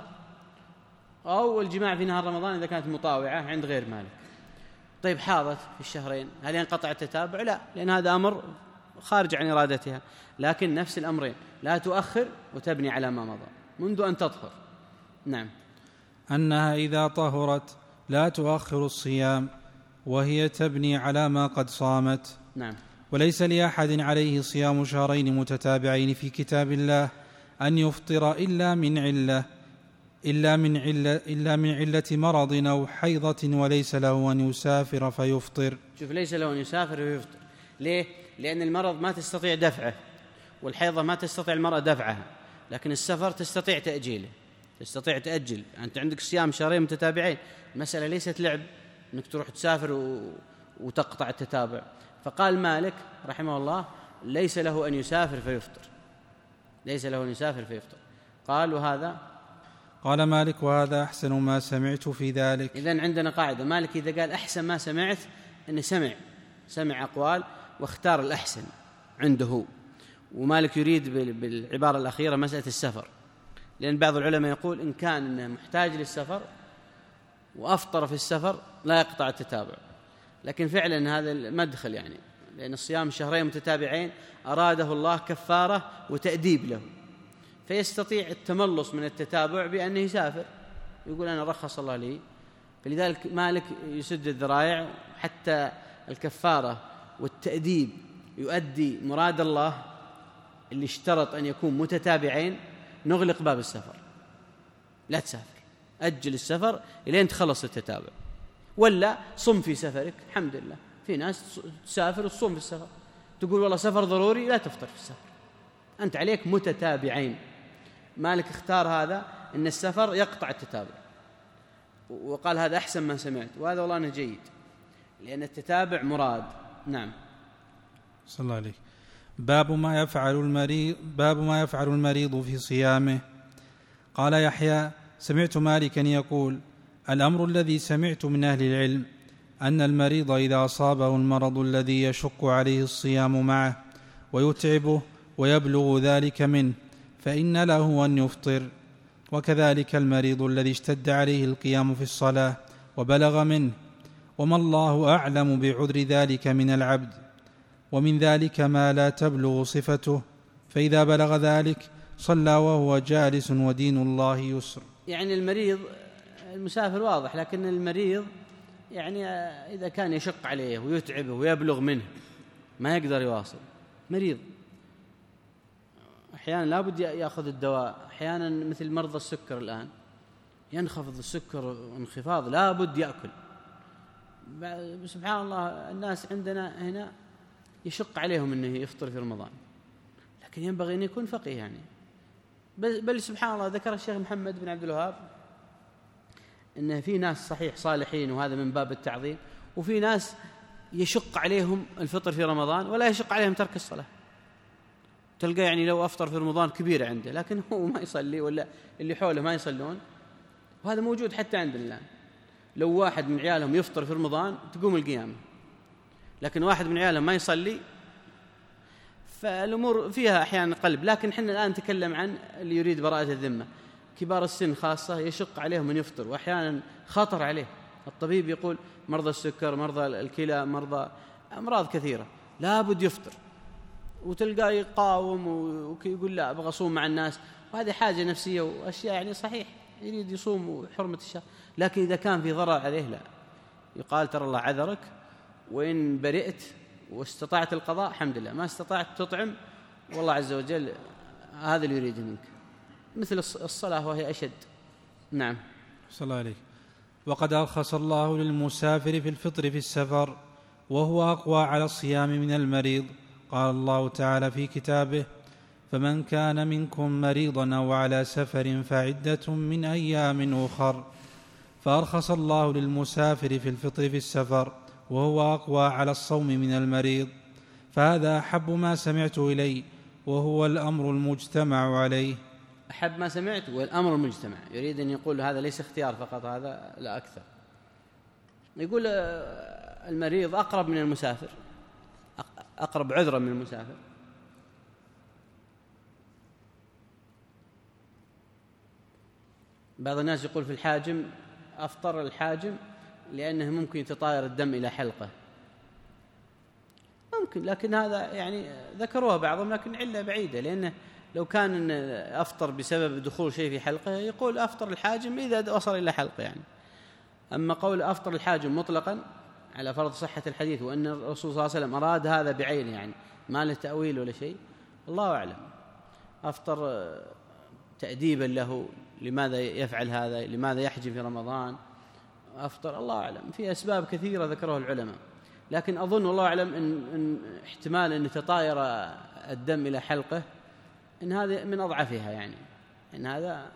أو الجماع في نهار رمضان إذا كانت مطاوعة عند غير مالك. طيب حاضت في الشهرين، هل ينقطع التتابع؟ لا، لأن هذا أمر خارج عن إرادتها. لكن نفس الأمرين، لا تؤخر وتبني على ما مضى منذ أن تطهر. نعم. أنها إذا طهرت لا تؤخر الصيام وهي تبني على ما قد صامت. نعم. وليس لأحد عليه صيام شهرين متتابعين في كتاب الله أن يفطر إلا من علة إلا من علة إلا من علة مرض أو حيضة، وليس له أن يسافر فيفطر. شوف، ليس له أن يسافر فيفطر. ليه؟ لأن المرض ما تستطيع دفعه، والحيضة ما تستطيع المرأة دفعها، لكن السفر تستطيع تأجيله، تستطيع تأجل. أنت عندك صيام شهرين متتابعين، المسألة ليست لعب أنك تروح تسافر و... وتقطع التتابع. فقال مالك رحمه الله ليس له أن يسافر فيفطر، ليس له أن يسافر فيفطر. قال وهذا قال مالك وهذا أحسن ما سمعت في ذلك. إذن عندنا قاعدة، مالك إذا قال أحسن ما سمعت أنه سمع سمع أقوال واختار الأحسن عنده. ومالك يريد بالعبارة الأخيرة مسألة السفر، لأن بعض العلماء يقول إن كان إنه محتاج للسفر وأفطر في السفر لا يقطع التتابع. لكن فعلا هذا المدخل، يعني لأن الصيام شهرين متتابعين أراده الله كفارة وتأديب له، فيستطيع التملص من التتابع بأنه يسافر، يقول أنا رخص الله لي. فلذلك مالك يسد الذرائع حتى الكفارة والتأديب يؤدي مراد الله اللي اشترط أن يكون متتابعين. نغلق باب السفر، لا تسافر، أجل السفر إلين تخلص التتابع، ولا صم في سفرك. الحمد لله في ناس تسافر وتصوم في السفر، تقول والله سفر ضروري، لا تفطر في السفر، أنت عليك متتابعين. مالك اختار هذا إن السفر يقطع التتابع، وقال هذا أحسن ما سمعت، وهذا والله أنه جيد لأن التتابع مراد. نعم. صلى الله عليه. باب ما يفعل المريض باب ما يفعل المريض في صيامه. قال يحيى سمعت مالكا يقول الأمر الذي سمعت من أهل العلم أن المريض إذا أصابه المرض الذي يشق عليه الصيام معه ويتعبه ويبلغ ذلك منه فإن له أن يفطر، وكذلك المريض الذي اشتد عليه القيام في الصلاة وبلغ منه، وما الله أعلم بعذر ذلك من العبد. ومن ذلك ما لا تبلغ صفته، فإذا بلغ ذلك صلى وهو جالس ودين الله يسر. يعني المريض المسافر واضح، لكن المريض يعني إذا كان يشق عليه ويتعبه ويبلغ منه ما يقدر يواصل، مريض أحيانا لابد يأخذ الدواء، أحيانا مثل مرضى السكر الآن ينخفض السكر انخفاض لابد يأكل. سبحان الله الناس عندنا هنا يشق عليهم أنه يفطر في رمضان، لكن ينبغي أن يكون فقيه يعني. بل سبحان الله ذكر الشيخ محمد بن عبد الوهاب أن في ناس صحيح صالحين وهذا من باب التعظيم، وفي ناس يشق عليهم الفطر في رمضان ولا يشق عليهم ترك الصلاة. تلقى يعني لو أفطر في رمضان كبيرة عنده لكن هو ما يصلي ولا اللي حوله ما يصلون، وهذا موجود حتى عندنا الآن. لو واحد من عيالهم يفطر في رمضان تقوم القيامة، لكن واحد من عيالهم ما يصلي، فالأمور فيها أحيانا قلب. لكن حنا الآن نتكلم عن اللي يريد براءة الذمة، كبار السن خاصة يشق عليهم من يفطر، وأحيانا خطر عليه. الطبيب يقول مرضى السكر، مرضى الكلى، مرضى أمراض كثيرة لابد يفطر، وتلقاه يقاوم ويقول لا أبغى أصوم مع الناس، وهذه حاجة نفسية وأشياء يعني صحيح يريد يصوم حرمة الشهر. لكن إذا كان في ضرر عليه لا، يقال ترى الله عذرك، وإن برئت واستطعت القضاء الحمد لله، ما استطعت تطعم والله عز وجل هذا اللي يريد منك، مثل الصلاة وهي أشد. نعم. صلى الله عليه. وقد أرخص الله للمسافر في الفطر في السفر وهو أقوى على الصيام من المريض. قال الله تعالى في كتابه فمن كان منكم مريضا أو على سفر فعدة من أيام أخر. فأرخص الله للمسافر في الفطر في السفر وهو أقوى على الصوم من المريض، فهذا أحب ما سمعت إليه وهو الأمر المجتمع عليه. أحب ما سمعت والأمر المجتمع، يريد أن يقول هذا ليس اختيار فقط، هذا لا أكثر. يقول المريض أقرب من المسافر، أقرب عذرا من المسافر. بعض الناس يقول في الحاجم أفطر الحاجم لأنه ممكن يتطاير الدم إلى حلقه، ممكن، لكن هذا يعني ذكروها بعضهم لكن علة بعيدة، لأنه لو كان أفطر بسبب دخول شيء في حلقه يقول أفطر الحاجم إذا وصل إلى حلقه يعني. أما قول أفطر الحاجم مطلقا على فرض صحة الحديث وأن الرسول صلى الله عليه وسلم أراد هذا بعينه يعني ما له تأويل ولا شيء، الله أعلم. أفطر تأديبا له، لماذا يفعل هذا، لماذا يحجم في رمضان، أفطر، الله أعلم. في أسباب كثيرة ذكرها العلماء، لكن أظن والله أعلم إن, إن احتمال أن تطاير الدم إلى حلقه إن هذا من أضعفها يعني، إن هذا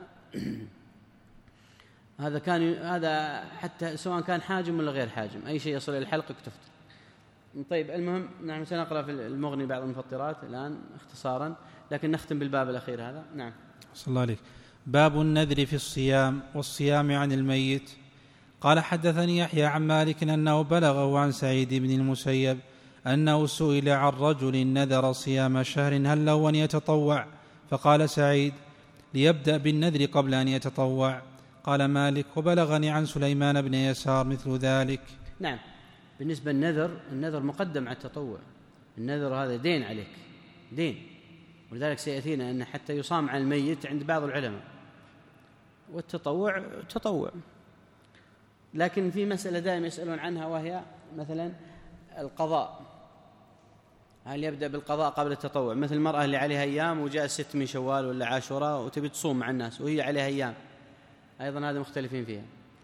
هذا كان هذا حتى سواء كان حاجم ولا غير حاجم، أي شيء يصل إلى الحلقة تفطر. طيب المهم نحن سنقرأ في المغني بعض المفطرات الآن اختصارا، لكن نختم بالباب الأخير هذا. نعم. صلى الله عليك. باب النذر في الصيام والصيام عن الميت. قال حدثني يحيى عن مالك أنه بلغه عن سعيد بن المسيب أنه سئل عن رجل نذر صيام شهر هل له أن يتطوع؟ فقال سعيد ليبدأ بالنذر قبل أن يتطوع. قال مالك وبلغني عن سليمان بن يسار مثل ذلك. نعم. بالنسبة للنذر، النذر مقدم على التطوع، النذر هذا دين عليك، دين، ولذلك سيأتينا أن حتى يصام عن الميت عند بعض العلماء، والتطوع تطوع. لكن في مسألة دائما يسألون عنها وهي مثلا القضاء، هل يبدأ بالقضاء قبل التطوع؟ مثل المرأة اللي عليها أيام وجاء الست من شوال ولا عاشوراء وتبي تصوم مع الناس وهي عليها أيام، أيضا هذا مختلفين فيها.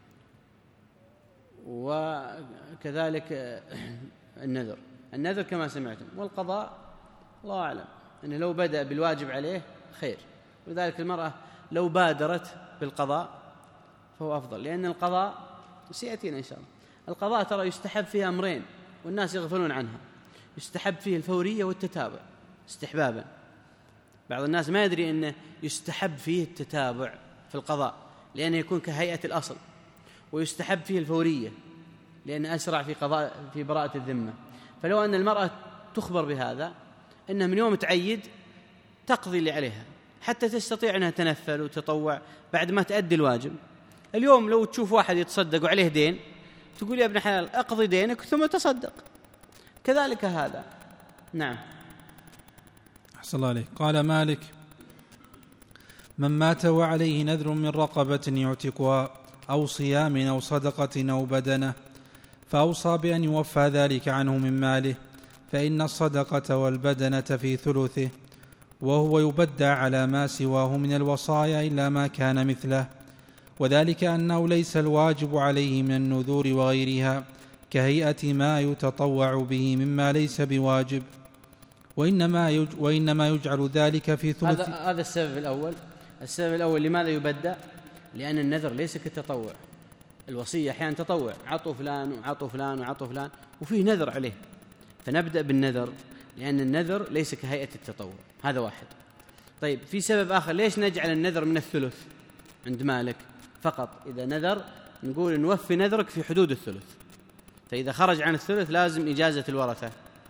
وكذلك النذر، النذر كما سمعتم، والقضاء الله أعلم أنه لو بدأ بالواجب عليه خير، ولذلك المرأة لو بادرت بالقضاء فهو أفضل، لأن القضاء سيأتينا إن شاء الله. القضاء ترى يستحب فيها أمرين والناس يغفلون عنها، يستحب فيه الفورية والتتابع استحبابا. بعض الناس ما يدري أنه يستحب فيه التتابع في القضاء لأنه يكون كهيئة الأصل، ويستحب فيه الفورية لأن أسرع في قضاء في براءة الذمة. فلو أن المرأة تخبر بهذا أنها من يوم تعيد تقضي اللي عليها حتى تستطيع أنها تنفل وتطوع بعد ما تأدي الواجب. اليوم لو تشوف واحد يتصدق وعليه دين تقول يا ابن حلال أقضي دينك ثم تصدق، كذلك هذا. نعم. أحسن الله عليك. قال مالك من مات وعليه نذر من رقبة يعتقها أو صيام أو صدقة أو بدنة فأوصى بأن يوفى ذلك عنه من ماله، فإن الصدقة والبدنة في ثلثه، وهو يبدى على ما سواه من الوصايا إلا ما كان مثله، وذلك أنه ليس الواجب عليه من النذور وغيرها كهيئة ما يتطوع به مما ليس بواجب، وإنما, يج وإنما يجعل ذلك في ثلث. هذا, هذا السبب الأول. السبب الأول لماذا يبدأ؟ لأن النذر ليس كالتطوع. الوصية أحيانا تطوع، عطوا فلان وعطوا فلان وعطوا فلان وفيه نذر عليه، فنبدأ بالنذر لأن النذر ليس كهيئة التطوع. هذا واحد. طيب في سبب آخر، ليش نجعل النذر من الثلث عند مالك فقط؟ إذا نذر نقول نوفي نذرك في حدود الثلث، فإذا خرج عن الثلث لازم إجازة الورثة.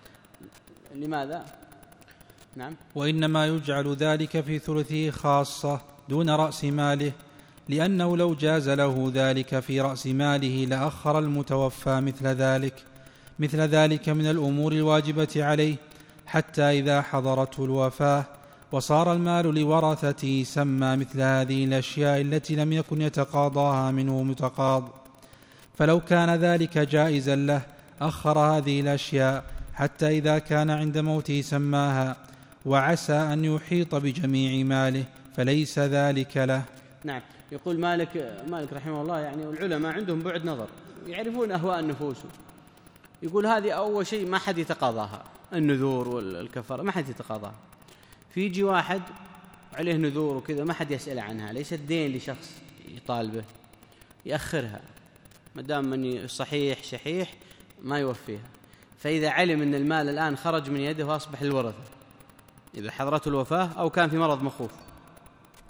لماذا؟ نعم. وإنما يجعل ذلك في ثلثه خاصة دون رأس ماله، لأنه لو جاز له ذلك في رأس ماله لأخر المتوفى مثل ذلك مثل ذلك من الأمور الواجبة عليه حتى إذا حضرته الوفاة وصار المال لورثته سمى مثل هذه الأشياء التي لم يكن يتقاضاها منه متقاض. فلو كان ذلك جائزا له أخر هذه الأشياء حتى إذا كان عند موته سماها، وعسى أن يحيط بجميع ماله فليس ذلك له. نعم. يقول مالك مالك رحمه الله، يعني العلماء عندهم بعد نظر، يعرفون أهواء النفوس. يقول هذه أول شيء ما حد يتقاضاها، النذور والكفارة ما حد يتقاضاها. فيجي واحد عليه نذور وكذا ما حد يسأل عنها، ليست دين لشخص يطالبه، يأخرها ما دام من صحيح شحيح ما يوفيها. فإذا علم أن المال الآن خرج من يده وأصبح للورثة إذا حضرته الوفاة أو كان في مرض مخوف،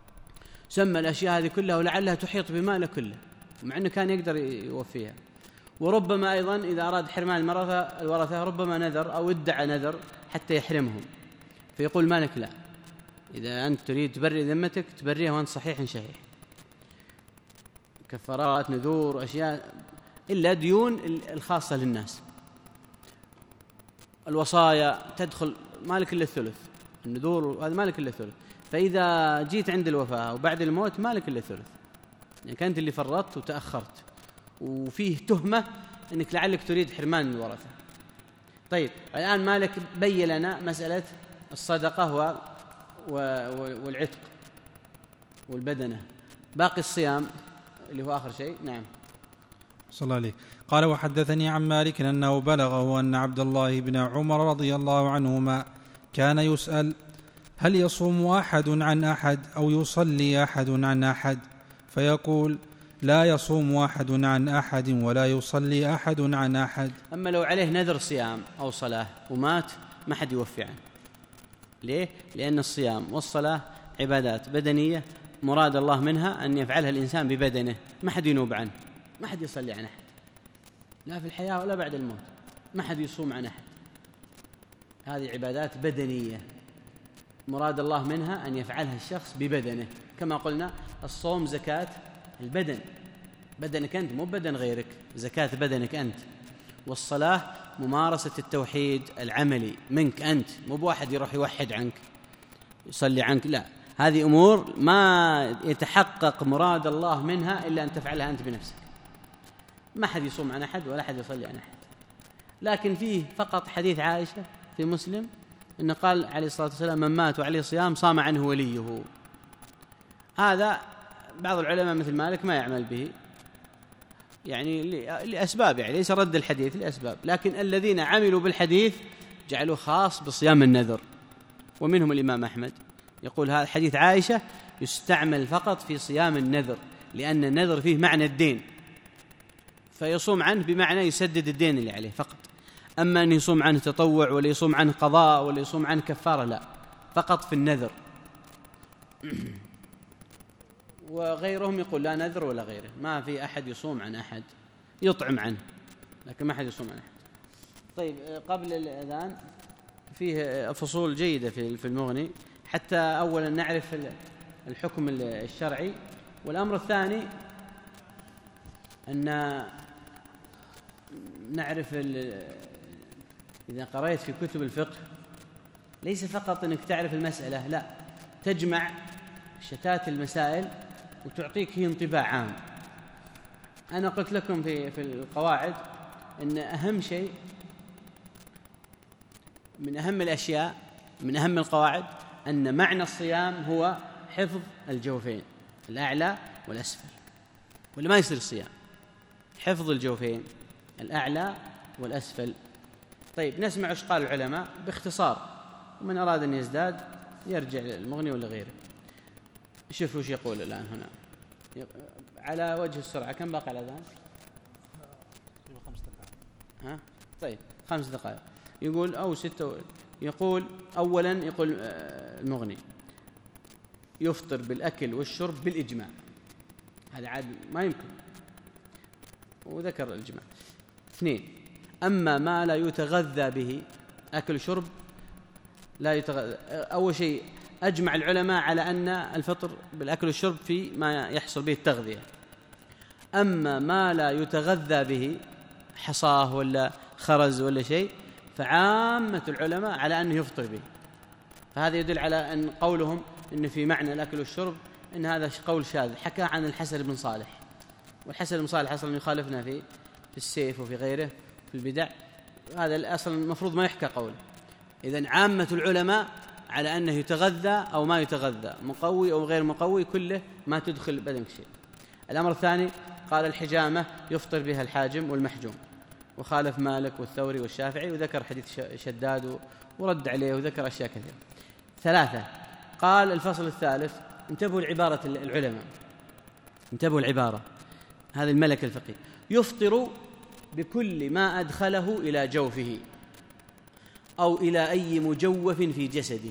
سمى الأشياء هذه كلها ولعلها تحيط بماله كله، مع أنه كان يقدر يوفيها. وربما أيضا إذا أراد حرمان المرثة الورثة ربما نذر أو ادعى نذر حتى يحرمهم، فيقول مالك لا، إذا أنت تريد تبرئ ذمتك تبرئها وأنت صحيح شحيح. كفارات، نذور، أشياء، إلا ديون الخاصة للناس. الوصايا تدخل مالك إلا الثلث، النذور هذا مالك إلا الثلث. فإذا جيت عند الوفاة وبعد الموت مالك إلا الثلث، يعني كنت اللي فرطت وتأخرت وفيه تهمة أنك لعلك تريد حرمان الورثة. طيب الآن مالك بين لنا مسألة الصدقة و... و... والعتق والبدنة، باقي الصيام اللي هو آخر شيء. نعم. صلى الله عليه. قال وحدثني عن مالك أنه بلغه أن عبد الله بن عمر رضي الله عنهما كان يسأل هل يصوم أحد عن أحد أو يصلي أحد عن أحد، فيقول لا يصوم أحد عن أحد ولا يصلي أحد عن أحد. أما لو عليه نذر صيام أو صلاة ومات ما حد يوفي عنه. ليه؟ لأن الصيام والصلاة عبادات بدنية مراد الله منها أن يفعلها الإنسان ببدنه، ما حد ينوب عنه، ما حد يصلي عن أحد لا في الحياة ولا بعد الموت، ما حد يصوم عن أحد. هذه عبادات بدنية مراد الله منها أن يفعلها الشخص ببدنه، كما قلنا الصوم زكاة البدن، بدنك أنت مو بدن غيرك، زكاة بدنك أنت. والصلاة ممارسة التوحيد العملي منك أنت، مو بواحد يروح يوحد عنك يصلي عنك، لا، هذه أمور ما يتحقق مراد الله منها إلا أن تفعلها أنت بنفسك. ما حد يصوم عن أحد ولا حد يصلي عن أحد. لكن فيه فقط حديث عائشة في مسلم إن قال عليه الصلاة والسلام من مات وعليه صيام صام عنه وليه. هذا بعض العلماء مثل مالك ما يعمل به، يعني لأسباب، يعني ليس رد الحديث لأسباب، لكن الذين عملوا بالحديث جعلوه خاص بصيام النذر، ومنهم الإمام أحمد يقول هذا حديث عائشة يستعمل فقط في صيام النذر، لأن النذر فيه معنى الدين، فيصوم عنه بمعنى يسدد الدين اللي عليه فقط. أما أن يصوم عنه تطوع ولا يصوم عنه قضاء ولا يصوم عنه كفارة، لا، فقط في النذر. وغيرهم يقول لا نذر ولا غيره، ما في أحد يصوم عن أحد، يطعم عنه لكن ما أحد يصوم عن أحد. طيب قبل الأذان فيه فصول جيدة في المغني، حتى أولا نعرف الحكم الشرعي، والأمر الثاني أن نعرف إذا قرأت في كتب الفقه ليس فقط أنك تعرف المسألة، لا، تجمع شتات المسائل وتعطيك هي انطباع عام. أنا قلت لكم في في القواعد أن أهم شيء من أهم الأشياء من أهم القواعد أن معنى الصيام هو حفظ الجوفين الأعلى والأسفل، ولا ما يصير الصيام حفظ الجوفين الأعلى والأسفل. طيب نسمع ايش قال العلماء باختصار، ومن أراد أن يزداد يرجع للمغني ولا غيره. شوفوا ايش يقول الآن هنا على وجه السرعة. كم باقي على الأذان؟ خمس دقائق. ها طيب خمس دقائق. يقول أو ستة. يقول أولا يقول المغني يفطر بالأكل والشرب بالإجماع، هذا عاد ما يمكن، وذكر الإجماع. اثنين، أما ما لا يتغذى به أكل شرب لا يتغذى. أول شيء أجمع العلماء على أن الفطر بالأكل والشرب في ما يحصل به التغذية. أما ما لا يتغذى به حصاه ولا خرز ولا شيء فعامة العلماء على أنه يفطر به. فهذا يدل على أن قولهم إن في معنى الأكل والشرب إن هذا قول شاذ، حكى عن الحسن بن صالح، والحسن بن صالح أصلا يخالفنا في في السيف وفي غيره في البدع، هذا الأصل المفروض ما يحكى قوله. إذن عامة العلماء على أنه يتغذى أو ما يتغذى، مقوي أو غير مقوي، كله ما تدخل بدنك شيء. الأمر الثاني قال الحجامة يفطر بها الحاجم والمحجوم، وخالف مالك والثوري والشافعي، وذكر حديث شداد ورد عليه وذكر أشياء كثيرة. ثلاثة، قال الفصل الثالث، انتبهوا لعبارة العلماء، انتبهوا العبارة، هذا الملك الفقهي، يفطر بكل ما أدخله إلى جوفه أو إلى أي مجوف في جسده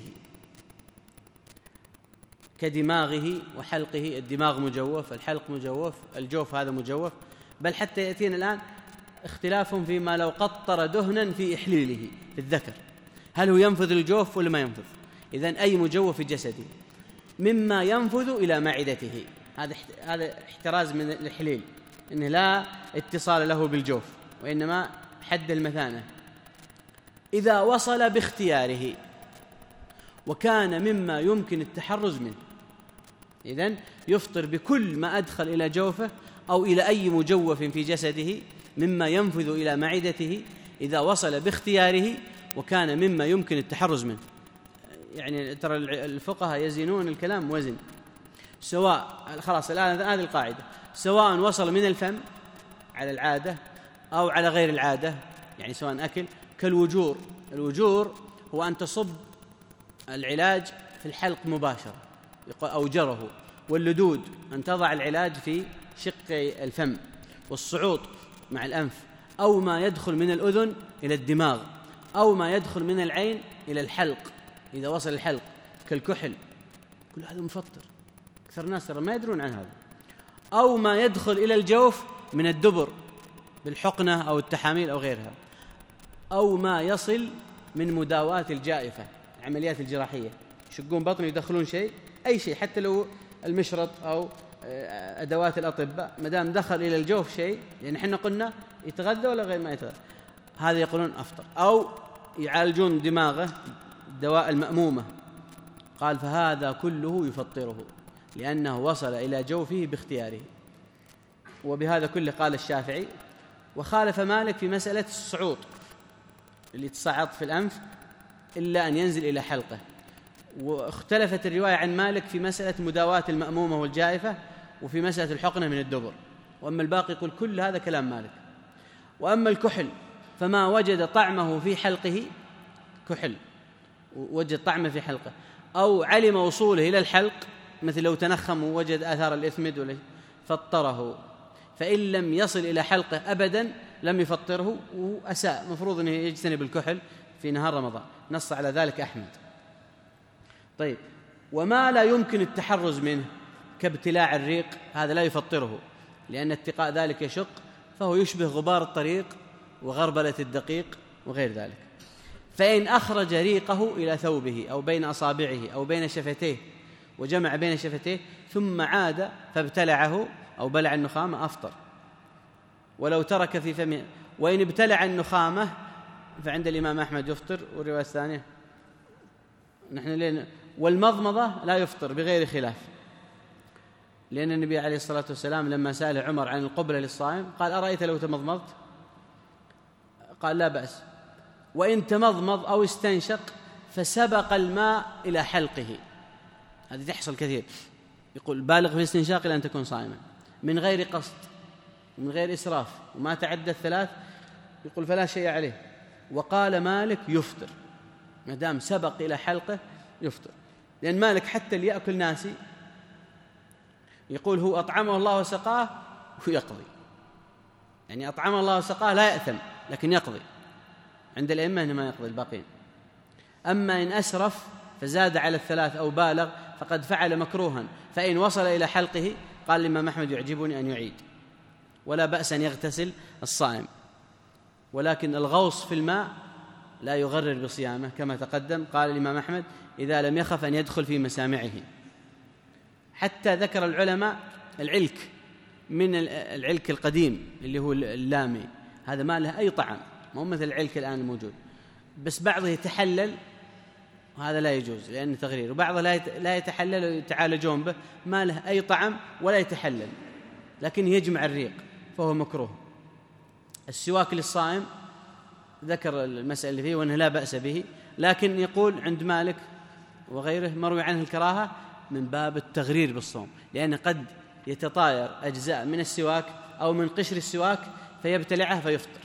كدماغه وحلقه. الدماغ مجوف، الحلق مجوف، الجوف هذا مجوف، بل حتى يأتينا الآن اختلاف فيما لو قطر دهنا في إحليله في الذكر، هل هو ينفذ الجوف ولا ما ينفذ؟ إذن أي مجوف في جسده مما ينفذ إلى معدته، هذا هذا احتراز من الإحليل، إنه لا اتصال له بالجوف وإنما حد المثانة. إذا وصل باختياره وكان مما يمكن التحرز منه، إذن يفطر بكل ما أدخل إلى جوفه أو إلى أي مجوف في جسده مما ينفذ إلى معدته إذا وصل باختياره وكان مما يمكن التحرز منه. يعني ترى الفقهاء يزنون الكلام وزن، سواء خلاص الآن هذه القاعدة، سواء وصل من الفم على العادة أو على غير العادة، يعني سواء أكل كالوجور. الوجور هو أن تصب العلاج في الحلق مباشرة أو جره، واللدود أن تضع العلاج في شق الفم، والصعوط مع الأنف، أو ما يدخل من الأذن إلى الدماغ، أو ما يدخل من العين إلى الحلق إذا وصل الحلق كالكحل، كل هذا مفطر، أكثر الناس ترى ما يدرون عن هذا. أو ما يدخل إلى الجوف من الدبر بالحقنة أو التحاميل أو غيرها، أو ما يصل من مداواة الجائفة، عمليات الجراحية، يشقون بطن يدخلون شيء، أي شيء حتى لو المشرط أو أدوات الأطباء، مدام دخل إلى الجوف شيء، يعني حنا قلنا يتغذى ولا غير ما يتغذى، هذا يقولون أفطر. أو يعالجون دماغه الدواء المأمومة، قال فهذا كله يفطره لأنه وصل إلى جوفه باختياره. وبهذا كله قال الشافعي. وخالف مالك في مسألة الصعود اللي تصعد في الأنف إلا أن ينزل إلى حلقه. واختلفت الرواية عن مالك في مسألة مداواة المأمومة والجائفة وفي مسألة الحقنة من الدبر. وأما الباقي يقول كل هذا كلام مالك. وأما الكحل فما وجد طعمه في حلقه، كحل وجد طعمه في حلقه أو علم وصوله إلى الحلق، مثل لو تنخم ووجد آثار الإثمد فطره، فإن لم يصل إلى حلقه أبدا لم يفطره وأساء، مفروض أنه يجتنب الكحل في نهار رمضان، نص على ذلك أحمد. طيب، وما لا يمكن التحرز منه كابتلاع الريق هذا لا يفطره، لأن اتقاء ذلك يشق، فهو يشبه غبار الطريق وغربلة الدقيق وغير ذلك. فإن أخرج ريقه إلى ثوبه أو بين أصابعه أو بين شفتيه وجمع بين شفتيه ثم عاد فابتلعه أو بلع النخامة أفطر، ولو ترك في فمه. وإن ابتلع النخامة فعند الإمام أحمد يفطر. والرواية الثانية نحن لين والمضمضة لا يفطر بغير خلاف، لأن النبي عليه الصلاة والسلام لما سأل عمر عن القبلة للصائم قال أرأيت لو تمضمضت؟ قال لا بأس. وإن تمضمض أو استنشق فسبق الماء إلى حلقه، هذه تحصل كثير، يقول بالغ في الاستنشاق إلى أن تكون صائما من غير قصد ومن غير إسراف وما تعدى الثلاث، يقول فلا شيء عليه. وقال مالك يفطر ما دام سبق إلى حلقه يفطر، لأن مالك حتى اللي يأكل ناسي يقول هو أطعمه الله وسقاه ويقضي، يعني أطعمه الله وسقاه لا يأثم لكن يقضي، عند الأئمة إنما يقضي الباقين. أما إن أسرف فزاد على الثلاث أو بالغ فقد فعل مكروها، فإن وصل إلى حلقه قال الإمام أحمد يعجبني أن يعيد، ولا بأس أن يغتسل الصائم، ولكن الغوص في الماء لا يغرر بصيامه كما تقدم. قال الإمام أحمد إذا لم يخف أن يدخل في مسامعه. حتى ذكر العلماء العلك من العلك القديم اللي هو اللامي، هذا ما له أي طعم، مو مثل العلك الآن الموجود، بس بعضه يتحلل وهذا لا يجوز لأنه تغرير، وبعضه لا يتحلل ويتعالجون به، ما له أي طعم ولا يتحلل لكن يجمع الريق فهو مكروه. السواك للصائم ذكر المسألة اللي فيه وأنه لا بأس به، لكن يقول عند مالك وغيره مروي عنه الكراهة من باب التغرير بالصوم، لأن قد يتطاير أجزاء من السواك أو من قشر السواك فيبتلعه فيفطر.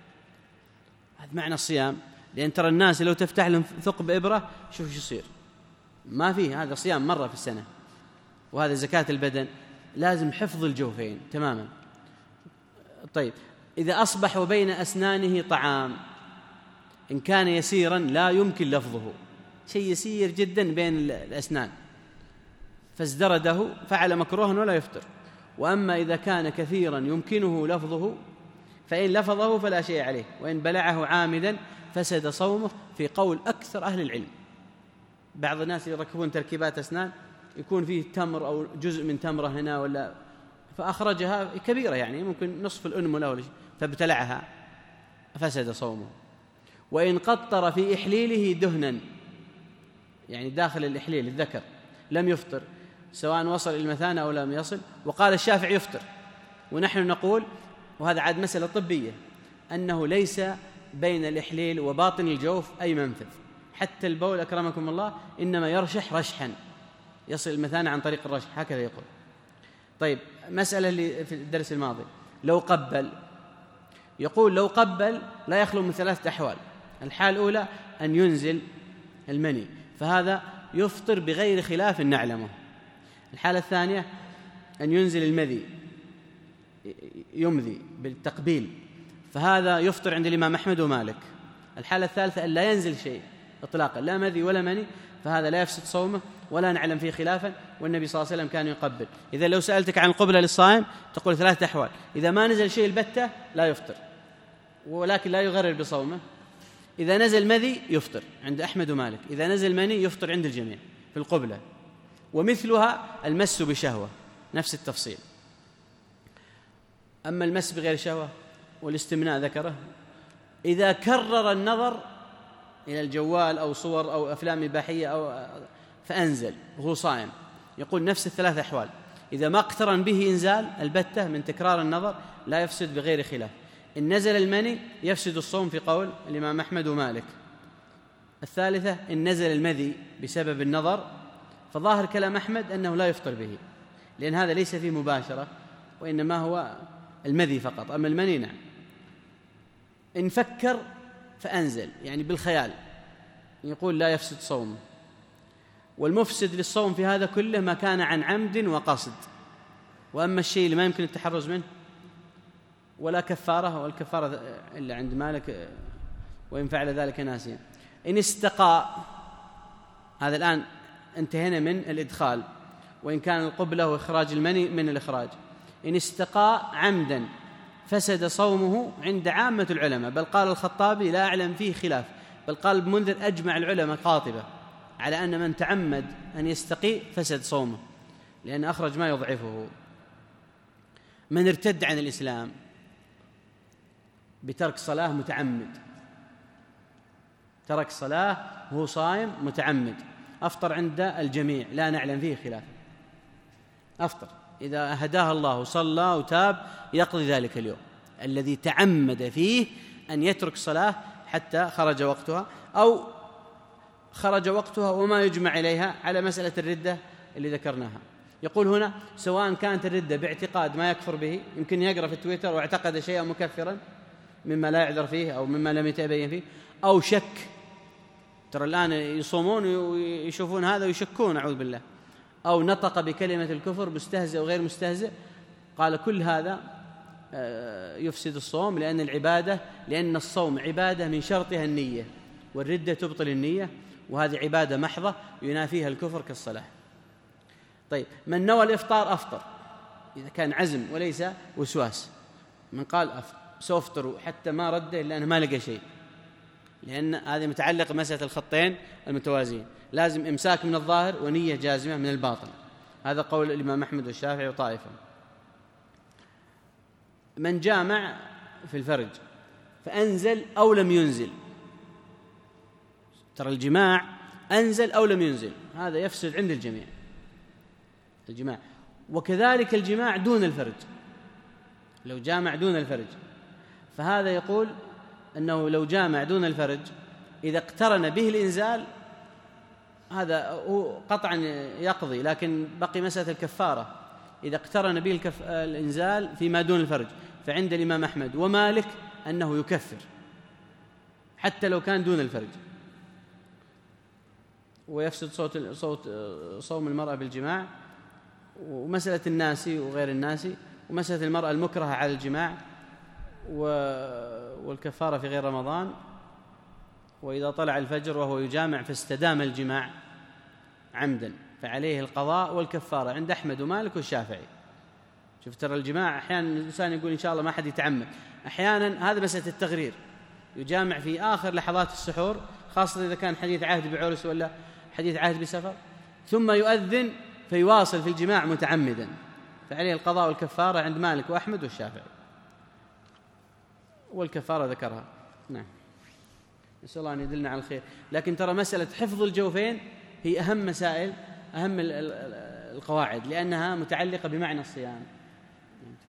هذا معنى الصيام، لأن ترى الناس لو تفتح لهم ثقب إبرة شوف شو يصير، ما فيه. هذا صيام مرة في السنة، وهذا زكاة البدن، لازم حفظ الجوفين تماما. طيب، إذا أصبح بين أسنانه طعام إن كان يسيرا لا يمكن لفظه، شيء يسير جدا بين الأسنان فازدرده فعل مكروها ولا يفطر. وأما إذا كان كثيرا يمكنه لفظه فإن لفظه فلا شيء عليه، وإن بلعه عامدا فسد صومه في قول أكثر أهل العلم. بعض الناس يركبون تركيبات أسنان يكون فيه تمر أو جزء من تمرة هنا ولا، فأخرجها كبيرة يعني ممكن نصف الأنملة ولا شيء فابتلعها فسد صومه. وإن قطر في إحليله دهنا، يعني داخل الإحليل الذكر، لم يفطر سواء وصل إلى المثانة أو لم يصل. وقال الشافعي يفطر، ونحن نقول، وهذا عاد مسألة طبية، أنه ليس بين الإحليل وباطن الجوف أي منفذ، حتى البول أكرمكم الله إنما يرشح رشحا يصل المثانة عن طريق الرشح، هكذا يقول. طيب، مسألة اللي في الدرس الماضي، لو قبل، يقول لو قبل لا يخلو من ثلاثة أحوال. الحال الأولى أن ينزل المني، فهذا يفطر بغير خلاف نعلمه. الحالة الثانية أن ينزل المذي، يمذي بالتقبيل، فهذا يفطر عند الإمام أحمد ومالك. الحالة الثالثة أن لا ينزل شيء إطلاقا، لا مذي ولا مني، فهذا لا يفسد صومه ولا نعلم فيه خلافا، والنبي صلى الله عليه وسلم كان يقبل. إذا لو سألتك عن القبلة للصائم تقول ثلاثة أحوال: إذا ما نزل شيء البتة لا يفطر ولكن لا يغرر بصومه، إذا نزل مذي يفطر عند أحمد ومالك، إذا نزل مني يفطر عند الجميع في القبلة. ومثلها المس بشهوة، نفس التفصيل. أما المس بغير شهوة والاستمناء ذكره، إذا كرر النظر إلى الجوال أو صور أو أفلام إباحية أو فأنزل وهو صائم، يقول نفس الثلاث أحوال. إذا ما اقترن به إنزال البتة من تكرار النظر لا يفسد بغير خلاف. إن نزل المني يفسد الصوم في قول الإمام أحمد ومالك. الثالثة إن نزل المذي بسبب النظر، فظاهر كلام أحمد أنه لا يفطر به، لأن هذا ليس فيه مباشرة وإنما هو المذي فقط. أما المني نعم. إن فكر فأنزل يعني بالخيال، يقول لا يفسد صومه. والمفسد للصوم في هذا كله ما كان عن عمد وقصد. وأما الشيء اللي ما يمكن التحرز منه ولا كفارة، والكفارة إلا عند مالك وإن فعل ذلك ناسيا. إن استقى، هذا الآن انتهينا من الإدخال، وإن كان القبلة وإخراج المني من الإخراج. إن استقى عمدا فسد صومه عند عامة العلماء، بل قال الخطابي لا أعلم فيه خلاف، بل قال ابن منذر أجمع العلماء قاطبة على أن من تعمد أن يستقي فسد صومه، لأن أخرج ما يضعفه. من ارتد عن الإسلام بترك صلاة متعمد، ترك صلاة وهو صائم متعمد، أفطر عند الجميع لا نعلم فيه خلاف، أفطر إذا هداه الله وصلى وتاب يقضي ذلك اليوم الذي تعمد فيه أن يترك صلاة حتى خرج وقتها، أو خرج وقتها وما يجمع إليها على مسألة الردة اللي ذكرناها. يقول هنا سواء كانت الردة باعتقاد ما يكفر به، يمكن يقرأ في التويتر واعتقد شيئا مكفرا مما لا يعذر فيه أو مما لم يتبين فيه، أو شك، ترى الآن يصومون ويشوفون هذا ويشكون أعوذ بالله، أو نطق بكلمة الكفر مستهزئ وغير مستهزئ، قال كل هذا يفسد الصوم، لأن العبادة لأن الصوم عبادة من شرطها النية، والردة تبطل النية، وهذه عبادة محضة ينافيها الكفر كالصلاة. طيب، من نوى الإفطار أفطر إذا كان عزم وليس وسواس. من قال سأفطر حتى ما رده إلا أنه ما لقى شيء، لأن هذه متعلق بمسألة الخطين المتوازيين، لازم إمساك من الظاهر ونية جازمة من الباطن. هذا قول الإمام أحمد والشافعي وطائفة. من جامع في الفرج فأنزل أو لم ينزل، ترى الجماع أنزل أو لم ينزل هذا يفسد عند الجميع الجماع، وكذلك الجماع دون الفرج، لو جامع دون الفرج، فهذا يقول أنه لو جامع دون الفرج إذا اقترن به الإنزال هذا هو قطعا يقضي، لكن بقي مسألة الكفارة إذا اقترن به الكف... الإنزال فيما دون الفرج، فعند الإمام أحمد ومالك أنه يكفر حتى لو كان دون الفرج، ويفسد صوت صوت صوم المرأة بالجماع، ومسألة الناسي وغير الناسي، ومسألة المرأة المكرهة على الجماع، والكفارة في غير رمضان، وإذا طلع الفجر وهو يجامع فاستدام الجماع عمدا فعليه القضاء والكفارة عند أحمد ومالك والشافعي. شوف ترى الجماع أحيانا الإنسان يقول إن شاء الله ما حد يتعمد، أحيانا هذا مسألة التغرير، يجامع في آخر لحظات السحور، خاصة إذا كان حديث عهد بعرس ولا حديث عهد بسفر، ثم يؤذن فيواصل في الجماع متعمدا، فعليه القضاء والكفارة عند مالك وأحمد والشافعي، والكفارة ذكرها. نعم، نسأل الله أن يدلنا على الخير. لكن ترى مسألة حفظ الجوفين هي أهم مسائل، أهم القواعد، لأنها متعلقة بمعنى الصيام.